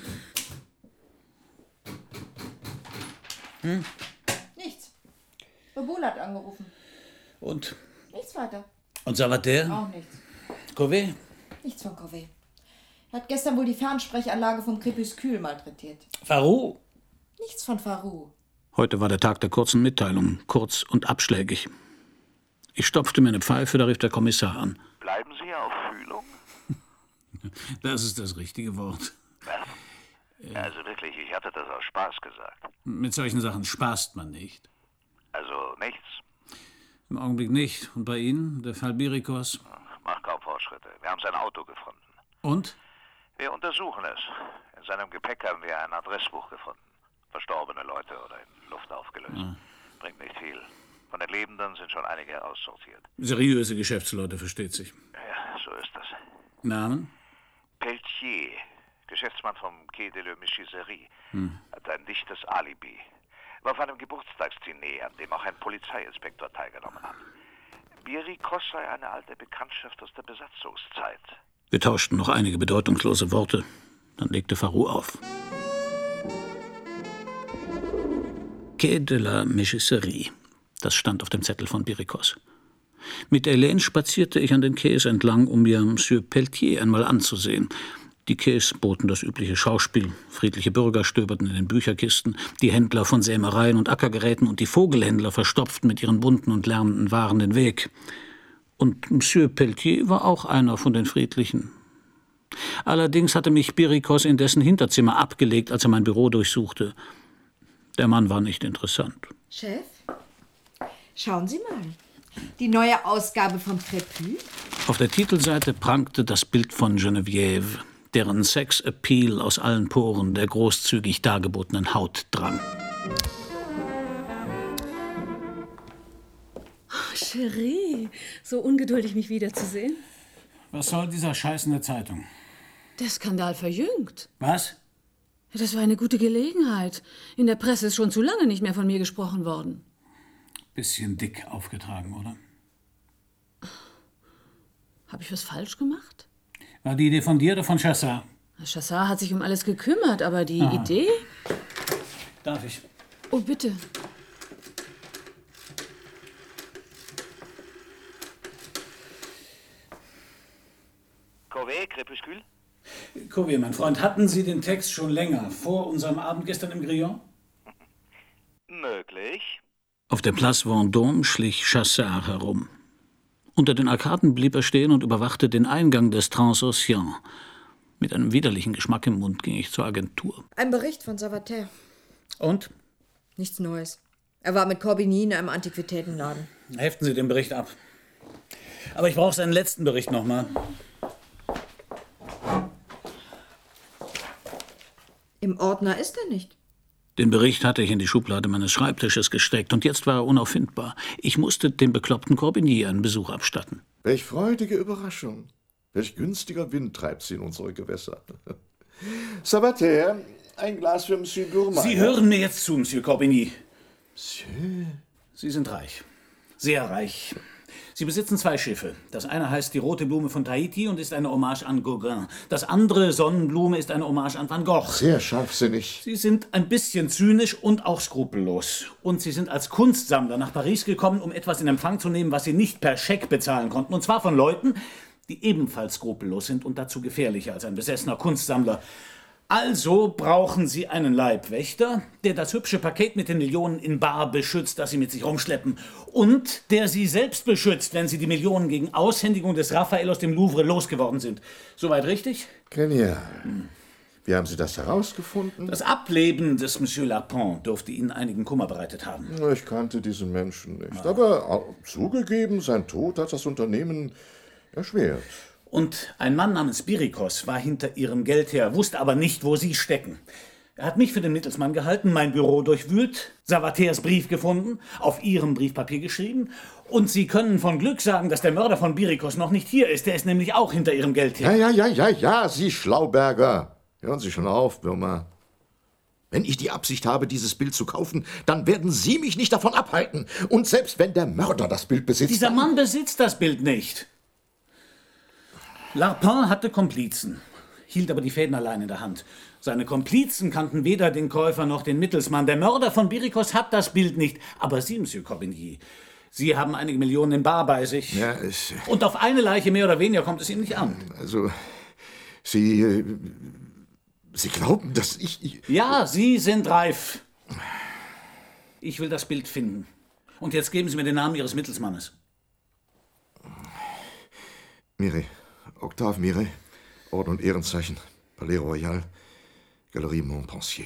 Speaker 10: Nichts. Babul hat angerufen.
Speaker 3: Und?
Speaker 10: Nichts weiter.
Speaker 3: Und Salvater?
Speaker 10: Auch nichts.
Speaker 3: Courbet?
Speaker 10: Nichts von Corvée. Er hat gestern wohl die Fernsprechanlage vom Crépuscule malträtiert.
Speaker 3: Farou?
Speaker 10: Nichts von Farou.
Speaker 3: Heute war der Tag der kurzen Mitteilungen, kurz und abschlägig. Ich stopfte mir eine Pfeife, da rief der Kommissar an.
Speaker 15: Bleiben Sie auf Fühlung?
Speaker 3: Das ist das richtige Wort.
Speaker 15: Ja, also wirklich, ich hatte das aus Spaß gesagt.
Speaker 3: Mit solchen Sachen spaßt man nicht.
Speaker 15: Also nichts.
Speaker 3: Im Augenblick nicht. Und bei Ihnen, der Fall Biricos?
Speaker 15: Mach kaum Fortschritte. Wir haben sein Auto gefunden.
Speaker 3: Und?
Speaker 15: Wir untersuchen es. In seinem Gepäck haben wir ein Adressbuch gefunden. Verstorbene Leute oder in Luft aufgelöst.
Speaker 3: Ja.
Speaker 15: Bringt nicht viel. Von den Lebenden sind schon einige aussortiert.
Speaker 3: Seriöse Geschäftsleute, versteht sich.
Speaker 15: Ja, so ist das.
Speaker 3: Namen?
Speaker 15: Pelletier, Geschäftsmann vom Quai de la Méchisserie, hat ein dichtes Alibi. auf einem Geburtstagsdiner, an dem auch ein Polizeiinspektor teilgenommen hat. Birikos sei eine alte Bekanntschaft aus der Besatzungszeit.
Speaker 3: Wir tauschten noch einige bedeutungslose Worte. Dann legte Farou auf. Quai de la Mégisserie. Das stand auf dem Zettel von Birikos. Mit Hélène spazierte ich an den Quais entlang, um mir Monsieur Pelletier einmal anzusehen. Die Quais boten das übliche Schauspiel. Friedliche Bürger stöberten in den Bücherkisten, die Händler von Sämereien und Ackergeräten und die Vogelhändler verstopften mit ihren bunten und lärmenden Waren den Weg. Und Monsieur Pelletier war auch einer von den Friedlichen. Allerdings hatte mich Birikos in dessen Hinterzimmer abgelegt, als er mein Büro durchsuchte. Der Mann war nicht interessant.
Speaker 10: Chef, schauen Sie mal. Die neue Ausgabe vom Crépus.
Speaker 3: Auf der Titelseite prangte das Bild von Geneviève, deren Sex-Appeal aus allen Poren der großzügig dargebotenen Haut drang.
Speaker 17: Oh, Cherie, so ungeduldig, mich wiederzusehen.
Speaker 3: Was soll dieser Scheiß in der Zeitung?
Speaker 17: Der Skandal verjüngt.
Speaker 3: Was?
Speaker 17: Das war eine gute Gelegenheit. In der Presse ist schon zu lange nicht mehr von mir gesprochen worden.
Speaker 3: Bisschen dick aufgetragen, oder?
Speaker 17: Habe ich was falsch gemacht?
Speaker 3: War die Idee von dir oder von Chassard?
Speaker 17: Chassard hat sich um alles gekümmert, aber die Idee?
Speaker 3: Darf ich?
Speaker 17: Oh, bitte.
Speaker 15: Covey, Crépuscule?
Speaker 3: Covey, mein Freund, hatten Sie den Text schon länger, vor unserem Abend gestern im Grillon?
Speaker 15: Möglich.
Speaker 3: Auf der Place Vendôme schlich Chassard herum. Unter den Arkaden blieb er stehen und überwachte den Eingang des Transocean. Mit einem widerlichen Geschmack im Mund ging ich zur Agentur.
Speaker 10: Ein Bericht von Savater.
Speaker 3: Und?
Speaker 10: Nichts Neues. Er war mit Corbigny in einem Antiquitätenladen.
Speaker 3: Heften Sie den Bericht ab. Aber ich brauche seinen letzten Bericht nochmal.
Speaker 10: Im Ordner ist er nicht.
Speaker 3: Den Bericht hatte ich in die Schublade meines Schreibtisches gesteckt und jetzt war er unauffindbar. Ich musste dem bekloppten Corbigny einen Besuch abstatten.
Speaker 13: Welch freudige Überraschung. Welch günstiger Wind treibt sie in unsere Gewässer. Savater, ein Glas für Monsieur Gourmand.
Speaker 3: Sie hören mir jetzt zu, Monsieur Corbigny.
Speaker 13: Monsieur?
Speaker 3: Sie sind reich. Sehr reich. Sie besitzen 2 Schiffe. Das eine heißt die Rote Blume von Tahiti und ist eine Hommage an Gauguin. Das andere, Sonnenblume, ist eine Hommage an Van Gogh.
Speaker 13: Sehr scharfsinnig.
Speaker 3: Sie sind ein bisschen zynisch und auch skrupellos. Und Sie sind als Kunstsammler nach Paris gekommen, um etwas in Empfang zu nehmen, was Sie nicht per Scheck bezahlen konnten. Und zwar von Leuten, die ebenfalls skrupellos sind und dazu gefährlicher als ein besessener Kunstsammler. Also brauchen Sie einen Leibwächter, der das hübsche Paket mit den Millionen in bar beschützt, das Sie mit sich rumschleppen. Und der Sie selbst beschützt, wenn Sie die Millionen gegen Aushändigung des Raphael aus dem Louvre losgeworden sind. Soweit richtig?
Speaker 13: Genial. Wie haben Sie das herausgefunden?
Speaker 3: Das Ableben des Monsieur Larpent dürfte Ihnen einigen Kummer bereitet haben.
Speaker 13: Ich kannte diesen Menschen nicht. Aber zugegeben, sein Tod hat das Unternehmen erschwert.
Speaker 3: Und ein Mann namens Birikos war hinter Ihrem Geld her, wusste aber nicht, wo Sie stecken. Er hat mich für den Mittelsmann gehalten, mein Büro durchwühlt, Savaters Brief gefunden, auf Ihrem Briefpapier geschrieben. Und Sie können von Glück sagen, dass der Mörder von Birikos noch nicht hier ist. Der ist nämlich auch hinter Ihrem Geld her.
Speaker 13: Ja, Sie Schlauberger. Hören Sie schon auf, Würmer. Wenn ich die Absicht habe, dieses Bild zu kaufen, dann werden Sie mich nicht davon abhalten. Und selbst wenn der Mörder das Bild besitzt...
Speaker 3: Dieser Mann besitzt das Bild nicht. Larpent hatte Komplizen, hielt aber die Fäden allein in der Hand. Seine Komplizen kannten weder den Käufer noch den Mittelsmann. Der Mörder von Birikos hat das Bild nicht. Aber Sie, Monsieur Corbigny, Sie haben einige Millionen in bar bei sich.
Speaker 13: Ja,
Speaker 3: und auf eine Leiche mehr oder weniger kommt es Ihnen nicht an.
Speaker 13: Also, Sie glauben, dass ich...
Speaker 3: Ja, Sie sind reif. Ich will das Bild finden. Und jetzt geben Sie mir den Namen Ihres Mittelsmannes.
Speaker 13: Mire. Octave Mire, Orden und Ehrenzeichen, Palais Royal, Galerie Montpensier.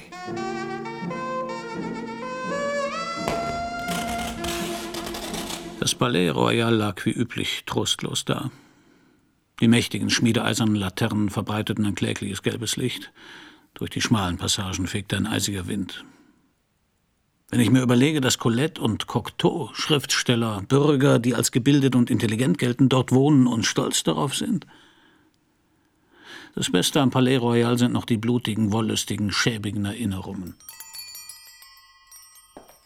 Speaker 3: Das Palais Royal lag wie üblich trostlos da. Die mächtigen schmiedeeisernen Laternen verbreiteten ein klägliches gelbes Licht. Durch die schmalen Passagen fegte ein eisiger Wind. Wenn ich mir überlege, dass Colette und Cocteau, Schriftsteller, Bürger, die als gebildet und intelligent gelten, dort wohnen und stolz darauf sind. Das Beste am Palais Royal sind noch die blutigen, wollüstigen, schäbigen Erinnerungen.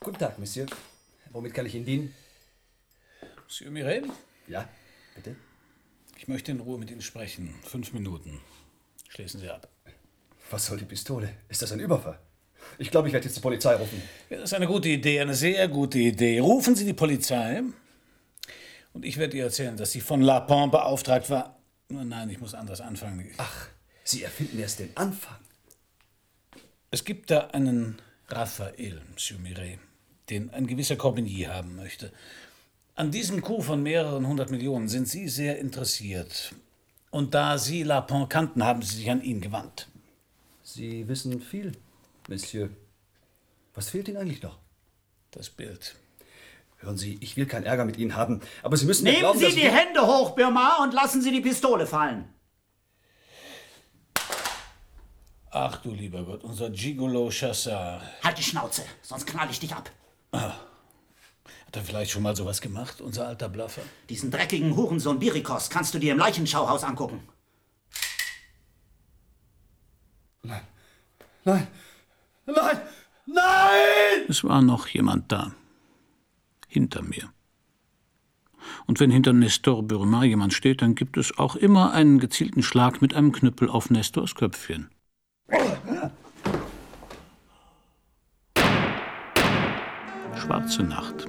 Speaker 1: Guten Tag, Monsieur. Womit kann ich Ihnen dienen?
Speaker 3: Monsieur Miret?
Speaker 1: Ja, bitte?
Speaker 3: Ich möchte in Ruhe mit Ihnen sprechen. 5 Minuten. Schließen Sie ab.
Speaker 1: Was soll die Pistole? Ist das ein Überfall? Ich glaube, ich werde jetzt die Polizei rufen.
Speaker 3: Ja, das ist eine gute Idee, eine sehr gute Idee. Rufen Sie die Polizei und ich werde ihr erzählen, dass sie von Lapin beauftragt war. Nein, ich muss anders anfangen.
Speaker 1: Ach, Sie erfinden erst den Anfang.
Speaker 3: Es gibt da einen Raphael, Monsieur Miret, den ein gewisser Corbigny haben möchte. An diesem Coup von mehreren 100 Millionen sind Sie sehr interessiert. Und da Sie Lapin kannten, haben Sie sich an ihn gewandt.
Speaker 1: Sie wissen viel, Monsieur. Was fehlt Ihnen eigentlich noch?
Speaker 3: Das Bild.
Speaker 1: Hören Sie, ich will keinen Ärger mit Ihnen haben, aber Sie müssen mir
Speaker 22: Nehmen
Speaker 1: glauben,
Speaker 22: Sie
Speaker 1: dass
Speaker 22: die
Speaker 1: ich...
Speaker 22: Hände hoch, Birma, und lassen Sie die Pistole fallen.
Speaker 3: Ach du lieber Gott, unser Gigolo Chassard.
Speaker 22: Halt die Schnauze, sonst knall ich dich ab.
Speaker 3: Hat er vielleicht schon mal sowas gemacht, unser alter Bluffer?
Speaker 22: Diesen dreckigen Hurensohn Birikos kannst du dir im Leichenschauhaus angucken.
Speaker 1: Nein! Nein! Nein! Nein!
Speaker 3: Es war noch jemand da. Hinter mir. Und wenn hinter Nestor Burma jemand steht, dann gibt es auch immer einen gezielten Schlag mit einem Knüppel auf Nestors Köpfchen. Schwarze Nacht.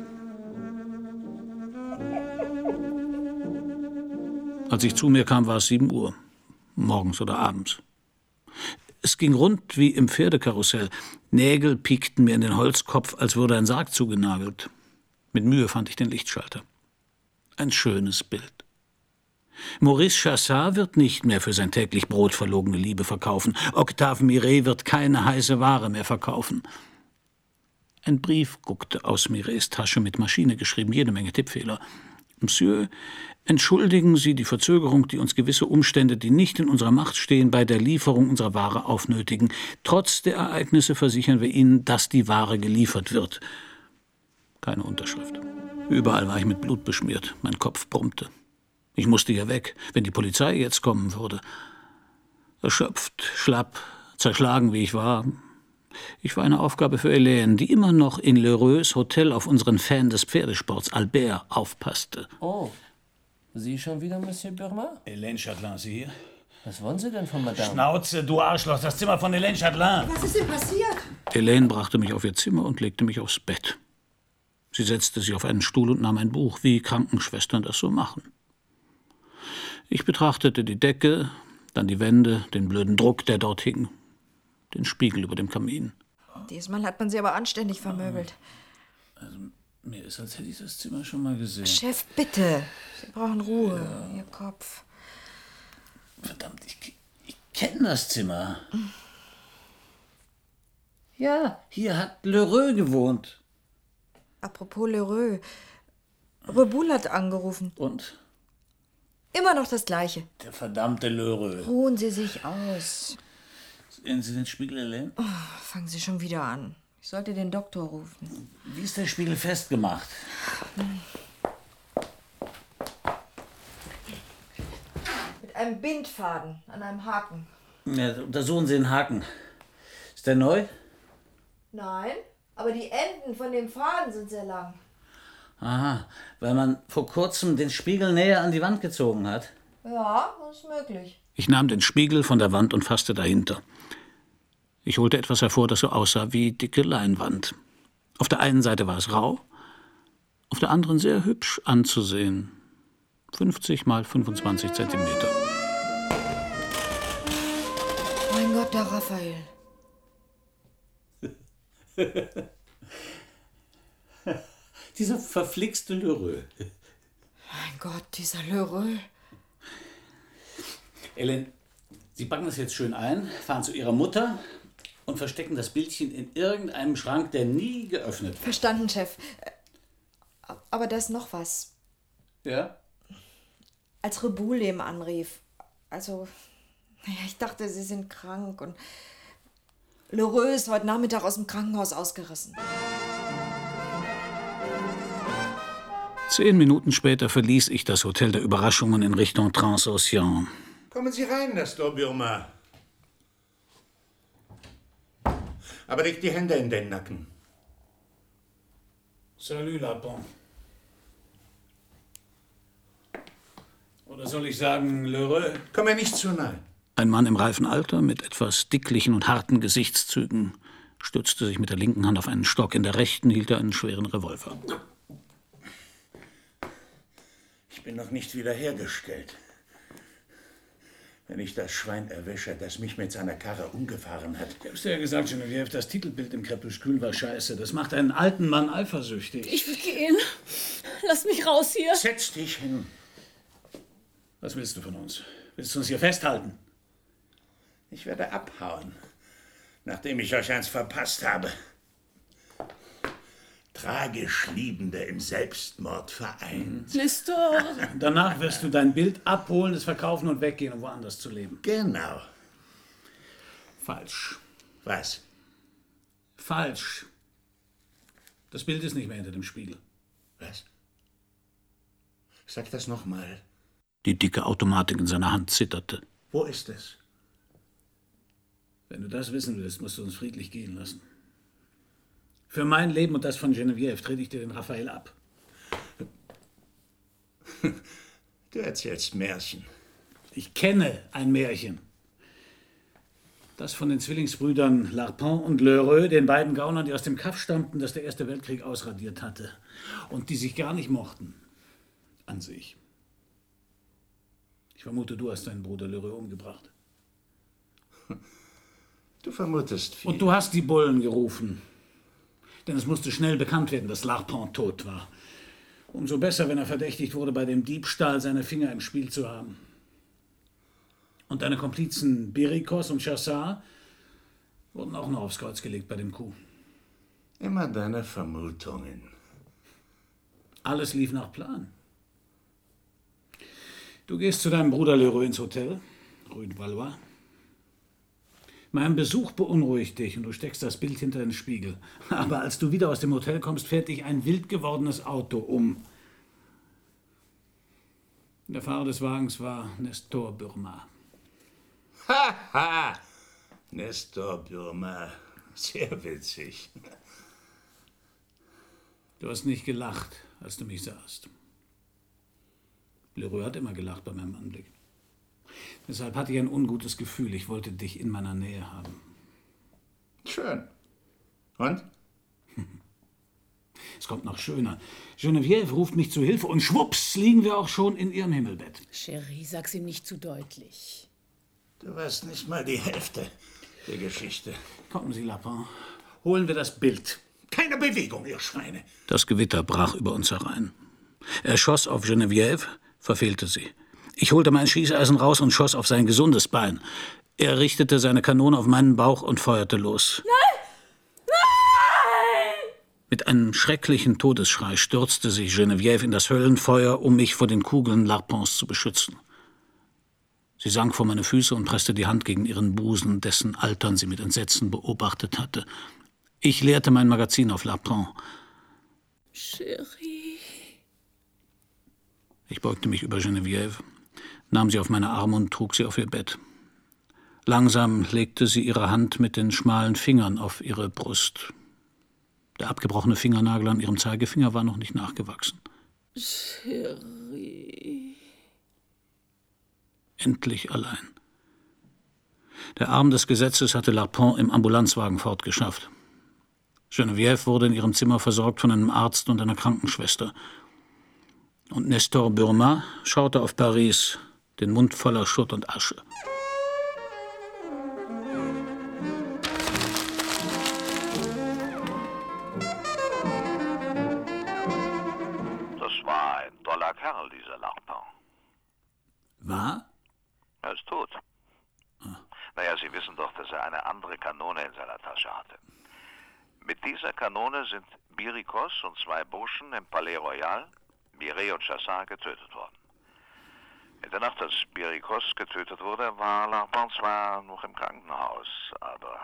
Speaker 3: Als ich zu mir kam, war es 7 Uhr. Morgens oder abends. Es ging rund wie im Pferdekarussell. Nägel piekten mir in den Holzkopf, als würde ein Sarg zugenagelt. Mit Mühe fand ich den Lichtschalter. Ein schönes Bild. Maurice Chassard wird nicht mehr für sein täglich Brot verlogene Liebe verkaufen. Octave Miret wird keine heiße Ware mehr verkaufen. Ein Brief guckte aus Mirets Tasche, mit Maschine geschrieben, jede Menge Tippfehler. Monsieur, entschuldigen Sie die Verzögerung, die uns gewisse Umstände, die nicht in unserer Macht stehen, bei der Lieferung unserer Ware aufnötigen. Trotz der Ereignisse versichern wir Ihnen, dass die Ware geliefert wird. Keine Unterschrift. Überall war ich mit Blut beschmiert. Mein Kopf brummte. Ich musste ja weg, wenn die Polizei jetzt kommen würde. Erschöpft, schlapp, zerschlagen wie ich war. Ich war eine Aufgabe für Hélène, die immer noch in L'Heureuse Hotel auf unseren Fan des Pferdesports, Albert, aufpasste.
Speaker 9: Oh, Sie schon wieder, Monsieur Burma?
Speaker 3: Hélène Chatelain, Sie hier?
Speaker 9: Was wollen Sie denn von Madame?
Speaker 3: Schnauze, du Arschloch, das Zimmer von Hélène Chatelain.
Speaker 10: Was ist denn passiert?
Speaker 3: Hélène brachte mich auf ihr Zimmer und legte mich aufs Bett. Sie setzte sich auf einen Stuhl und nahm ein Buch, wie Krankenschwestern das so machen. Ich betrachtete die Decke, dann die Wände, den blöden Druck, der dort hing, den Spiegel über dem Kamin.
Speaker 10: Diesmal hat man sie aber anständig vermöbelt.
Speaker 3: Also, mir ist, als hätte ich das Zimmer schon mal gesehen.
Speaker 10: Chef, bitte. Sie brauchen Ruhe.
Speaker 3: Ja.
Speaker 10: Ihr Kopf.
Speaker 3: Verdammt, ich kenne das Zimmer. Ja, hier hat L'Heureux gewohnt.
Speaker 10: Apropos L'Heureux. Reboul hat angerufen.
Speaker 3: Und?
Speaker 10: Immer noch das Gleiche.
Speaker 3: Der verdammte L'Heureux.
Speaker 10: Ruhen Sie sich aus.
Speaker 3: Sehen Sie den Spiegel, Hélène?
Speaker 10: Oh, fangen Sie schon wieder an. Ich sollte den Doktor rufen.
Speaker 3: Wie ist der Spiegel festgemacht?
Speaker 10: Mit einem Bindfaden an einem Haken.
Speaker 3: Ja, untersuchen Sie den Haken. Ist der neu?
Speaker 10: Nein, aber die Enden von dem Faden sind sehr lang.
Speaker 3: Aha, weil man vor kurzem den Spiegel näher an die Wand gezogen hat.
Speaker 10: Ja, das ist möglich.
Speaker 3: Ich nahm den Spiegel von der Wand und fasste dahinter. Ich holte etwas hervor, das so aussah wie dicke Leinwand. Auf der einen Seite war es rau, auf der anderen sehr hübsch anzusehen. 50 mal 25 Zentimeter.
Speaker 10: Mein Gott, der Raphael.
Speaker 3: Dieser verflixte L'Heureux.
Speaker 10: Mein Gott, dieser L'Heureux.
Speaker 3: Hélène, Sie packen das jetzt schön ein, fahren zu Ihrer Mutter und verstecken das Bildchen in irgendeinem Schrank, der nie geöffnet wird.
Speaker 10: Verstanden, Chef. Aber da ist noch was.
Speaker 3: Ja?
Speaker 10: Als Reboul eben anrief. Also, naja, ich dachte, Sie sind krank und L'Heureux ist heute Nachmittag aus dem Krankenhaus ausgerissen.
Speaker 3: 10 Minuten später verließ ich das Hotel der Überraschungen in Richtung Transocean.
Speaker 5: Kommen Sie rein, Nestor Burma. Aber leg die Hände in den Nacken.
Speaker 3: Salut, Lapin. Oder soll ich sagen, Lheureux?
Speaker 5: Komm mir nicht zu nahe.
Speaker 3: Ein Mann im reifen Alter mit etwas dicklichen und harten Gesichtszügen stützte sich mit der linken Hand auf einen Stock. In der rechten hielt er einen schweren Revolver.
Speaker 5: Ich bin noch nicht wiederhergestellt. Wenn ich das Schwein erwische, das mich mit seiner Karre umgefahren hat.
Speaker 3: Ich hab's dir ja gesagt, Geneviève, das Titelbild im Crépuscule war scheiße. Das macht einen alten Mann eifersüchtig.
Speaker 17: Ich will gehen. Lass mich raus hier.
Speaker 5: Setz dich hin.
Speaker 3: Was willst du von uns? Willst du uns hier festhalten?
Speaker 5: Ich werde abhauen, nachdem ich euch eins verpasst habe. Tragisch Liebende im Selbstmord vereint.
Speaker 17: Nestor!
Speaker 3: Danach wirst du dein Bild abholen, es verkaufen und weggehen, um woanders zu leben.
Speaker 5: Genau.
Speaker 3: Falsch.
Speaker 5: Was?
Speaker 3: Falsch. Das Bild ist nicht mehr hinter dem Spiegel.
Speaker 5: Was? Sag das nochmal.
Speaker 3: Die dicke Automatik in seiner Hand zitterte.
Speaker 5: Wo ist es?
Speaker 3: Wenn du das wissen willst, musst du uns friedlich gehen lassen. Für mein Leben und das von Geneviève trete ich dir den Raphael ab.
Speaker 5: Du erzählst Märchen.
Speaker 3: Ich kenne ein Märchen. Das von den Zwillingsbrüdern Larpin und Lheureux, den beiden Gaunern, die aus dem Kaff stammten, das der Erste Weltkrieg ausradiert hatte. Und die sich gar nicht mochten. An sich. Ich vermute, du hast deinen Bruder Lheureux umgebracht.
Speaker 5: Du vermutest viel.
Speaker 3: Und du hast die Bullen gerufen. Denn es musste schnell bekannt werden, dass Larpin tot war. Umso besser, wenn er verdächtigt wurde, bei dem Diebstahl seine Finger im Spiel zu haben. Und deine Komplizen Birikos und Chassard wurden auch noch aufs Kreuz gelegt bei dem Coup.
Speaker 5: Immer deine Vermutungen.
Speaker 3: Alles lief nach Plan. Du gehst zu deinem Bruder Lheureux ins Hotel, Rue de Valois. Mein Besuch beunruhigt dich und du steckst das Bild hinter den Spiegel. Aber als du wieder aus dem Hotel kommst, fährt dich ein wild gewordenes Auto um. Der Fahrer des Wagens war Nestor Burma.
Speaker 5: Haha! Nestor Burma. Sehr witzig.
Speaker 3: Du hast nicht gelacht, als du mich sahst. Lheureux hat immer gelacht bei meinem Anblick. Deshalb hatte ich ein ungutes Gefühl. Ich wollte dich in meiner Nähe haben.
Speaker 5: Schön. Und?
Speaker 3: Es kommt noch schöner. Geneviève ruft mich zu Hilfe und schwupps liegen wir auch schon in ihrem Himmelbett.
Speaker 17: Cherie, sag's ihm nicht zu deutlich.
Speaker 5: Du weißt nicht mal die Hälfte der Geschichte.
Speaker 3: Kommen Sie, Lapin. Holen wir das Bild.
Speaker 5: Keine Bewegung, ihr Schweine.
Speaker 3: Das Gewitter brach über uns herein. Er schoss auf Geneviève, verfehlte sie. Ich holte mein Schießeisen raus und schoss auf sein gesundes Bein. Er richtete seine Kanone auf meinen Bauch und feuerte los.
Speaker 17: Nein! Nein!
Speaker 3: Mit einem schrecklichen Todesschrei stürzte sich Geneviève in das Höllenfeuer, um mich vor den Kugeln Larpins zu beschützen. Sie sank vor meine Füße und presste die Hand gegen ihren Busen, dessen Altern sie mit Entsetzen beobachtet hatte. Ich leerte mein Magazin auf Larpin.
Speaker 17: Cherie.
Speaker 3: Ich beugte mich über Geneviève, nahm sie auf meine Arme und trug sie auf ihr Bett. Langsam legte sie ihre Hand mit den schmalen Fingern auf ihre Brust. Der abgebrochene Fingernagel an ihrem Zeigefinger war noch nicht nachgewachsen.
Speaker 17: Cherie.
Speaker 3: Endlich allein. Der Arm des Gesetzes hatte Larpin im Ambulanzwagen fortgeschafft. Geneviève wurde in ihrem Zimmer versorgt von einem Arzt und einer Krankenschwester. Und Nestor Burma schaute auf Paris, den Mund voller Schutt und Asche.
Speaker 15: Das war ein toller Kerl, dieser Larpin.
Speaker 3: War?
Speaker 15: Er ist tot. Naja, Sie wissen doch, dass er eine andere Kanone in seiner Tasche hatte. Mit dieser Kanone sind Birikos und 2 Burschen im Palais Royal, Mireille und Chassard, getötet worden. In der Nacht, als Birikos getötet wurde, war Larpin zwar noch im Krankenhaus, aber...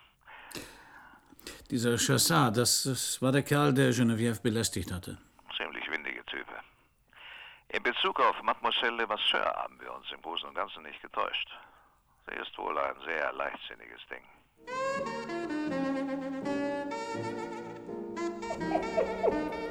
Speaker 3: Dieser Chassard, das war der Kerl, der Geneviève belästigt hatte.
Speaker 15: Ziemlich windige Type. In Bezug auf Mademoiselle Levasseur haben wir uns im Großen und Ganzen nicht getäuscht. Sie ist wohl ein sehr leichtsinniges Ding.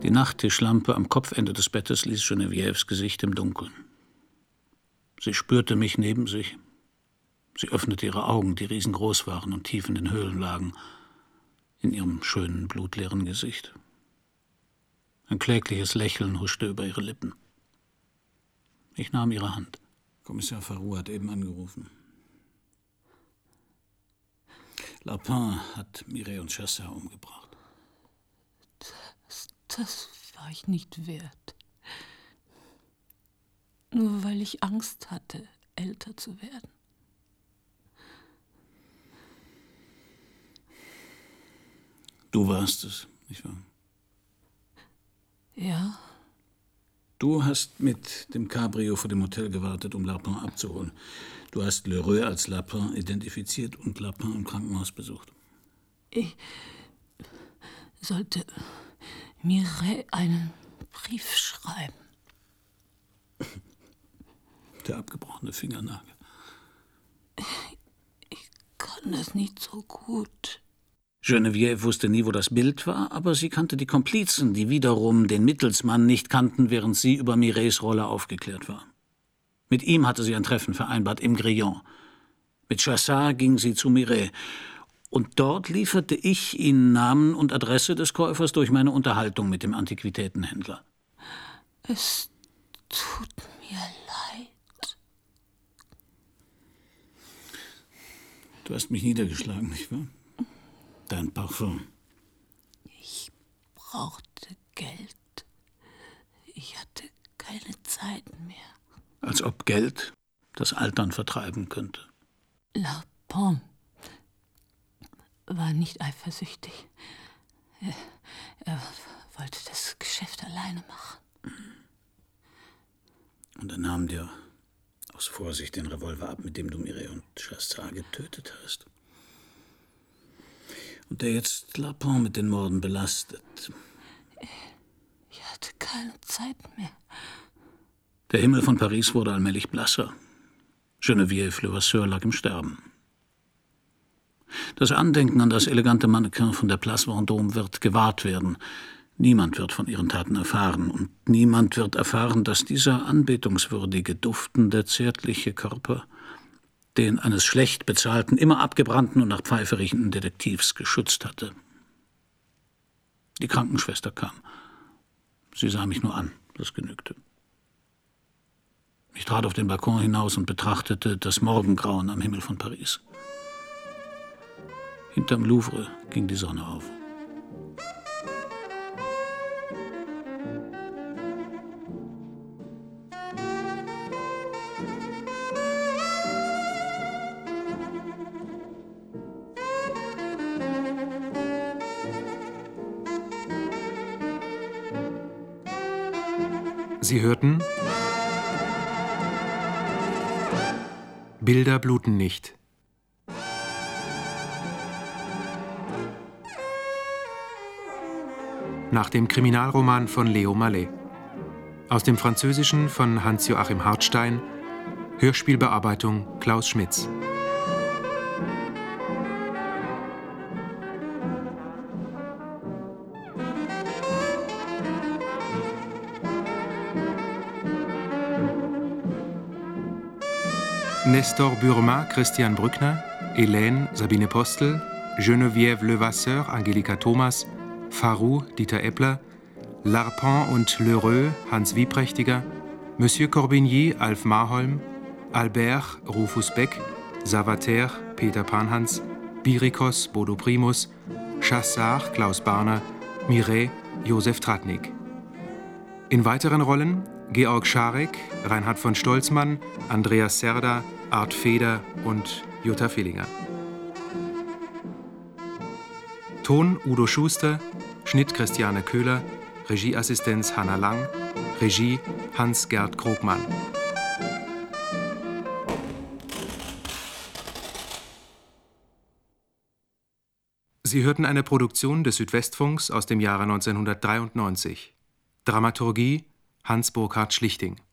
Speaker 3: Die Nachttischlampe am Kopfende des Bettes ließ Genevieves Gesicht im Dunkeln. Sie spürte mich neben sich. Sie öffnete ihre Augen, die riesengroß waren und tief in den Höhlen lagen, in ihrem schönen, blutleeren Gesicht. Ein klägliches Lächeln huschte über ihre Lippen. Ich nahm ihre Hand.
Speaker 2: Kommissar Farou hat eben angerufen. Lapin hat Mireille und Chassard umgebracht.
Speaker 17: Das war ich nicht wert. Nur weil ich Angst hatte, älter zu werden.
Speaker 2: Du warst es, nicht wahr?
Speaker 17: Ja.
Speaker 2: Du hast mit dem Cabrio vor dem Hotel gewartet, um Lapin abzuholen. Du hast Lheureux als Lapin identifiziert und Lapin im Krankenhaus besucht.
Speaker 17: Ich sollte Mireille einen Brief schreiben.
Speaker 2: Der abgebrochene Fingernagel.
Speaker 17: Ich kann das nicht so gut.
Speaker 3: Geneviève wusste nie, wo das Bild war, aber sie kannte die Komplizen, die wiederum den Mittelsmann nicht kannten, während sie über Mireilles Rolle aufgeklärt war. Mit ihm hatte sie ein Treffen vereinbart im Grillon. Mit Chassard ging sie zu Mireille. Und dort lieferte ich ihnen Namen und Adresse des Käufers durch meine Unterhaltung mit dem Antiquitätenhändler.
Speaker 17: Es tut mir leid.
Speaker 2: Du hast mich niedergeschlagen, nicht wahr? Dein Parfum.
Speaker 17: Ich brauchte Geld. Ich hatte keine Zeit mehr.
Speaker 3: Als ob Geld das Altern vertreiben könnte.
Speaker 17: Lapin war nicht eifersüchtig. Er wollte das Geschäft alleine machen.
Speaker 2: Und er nahm dir aus Vorsicht den Revolver ab, mit dem du Mireille und Chassard getötet hast. Und der jetzt Lapin mit den Morden belastet.
Speaker 17: Ich hatte keine Zeit mehr.
Speaker 3: Der Himmel von Paris wurde allmählich blasser. Geneviève Levasseur lag im Sterben. Das Andenken an das elegante Mannequin von der Place Vendôme wird gewahrt werden. Niemand wird von ihren Taten erfahren. Und niemand wird erfahren, dass dieser anbetungswürdige, duftende, zärtliche Körper den eines schlecht bezahlten, immer abgebrannten und nach Pfeife riechenden Detektivs geschützt hatte. Die Krankenschwester kam. Sie sah mich nur an. Das genügte. Ich trat auf den Balkon hinaus und betrachtete das Morgengrauen am Himmel von Paris. Hinterm Louvre ging die Sonne auf.
Speaker 4: Sie hörten Bilder bluten nicht. Nach dem Kriminalroman von Leo Mallet. Aus dem Französischen von Hans-Joachim Hartstein. Hörspielbearbeitung Klaus Schmitz. Nestor Burma, Christian Brückner, Hélène, Sabine Postel, Geneviève Levasseur, Angelika Thomas, Farou, Dieter Eppler, Larpin und Lheureux, Hans Wieprächtiger, Monsieur Corbigny, Alf Marholm, Albert, Rufus Beck, Savater, Peter Panhans, Birikos, Bodo Primus, Chassard, Klaus Barner, Mireille, Josef Tratnik. In weiteren Rollen Georg Scharek, Reinhard von Stolzmann, Andreas Serda, Art Feder und Jutta Villinger. Ton Udo Schuster, Schnitt Christiane Köhler, Regieassistenz Hanna Lang, Regie Hans-Gerd Krogmann. Sie hörten eine Produktion des Südwestfunks aus dem Jahre 1993. Dramaturgie Hans Burkhard Schlichting.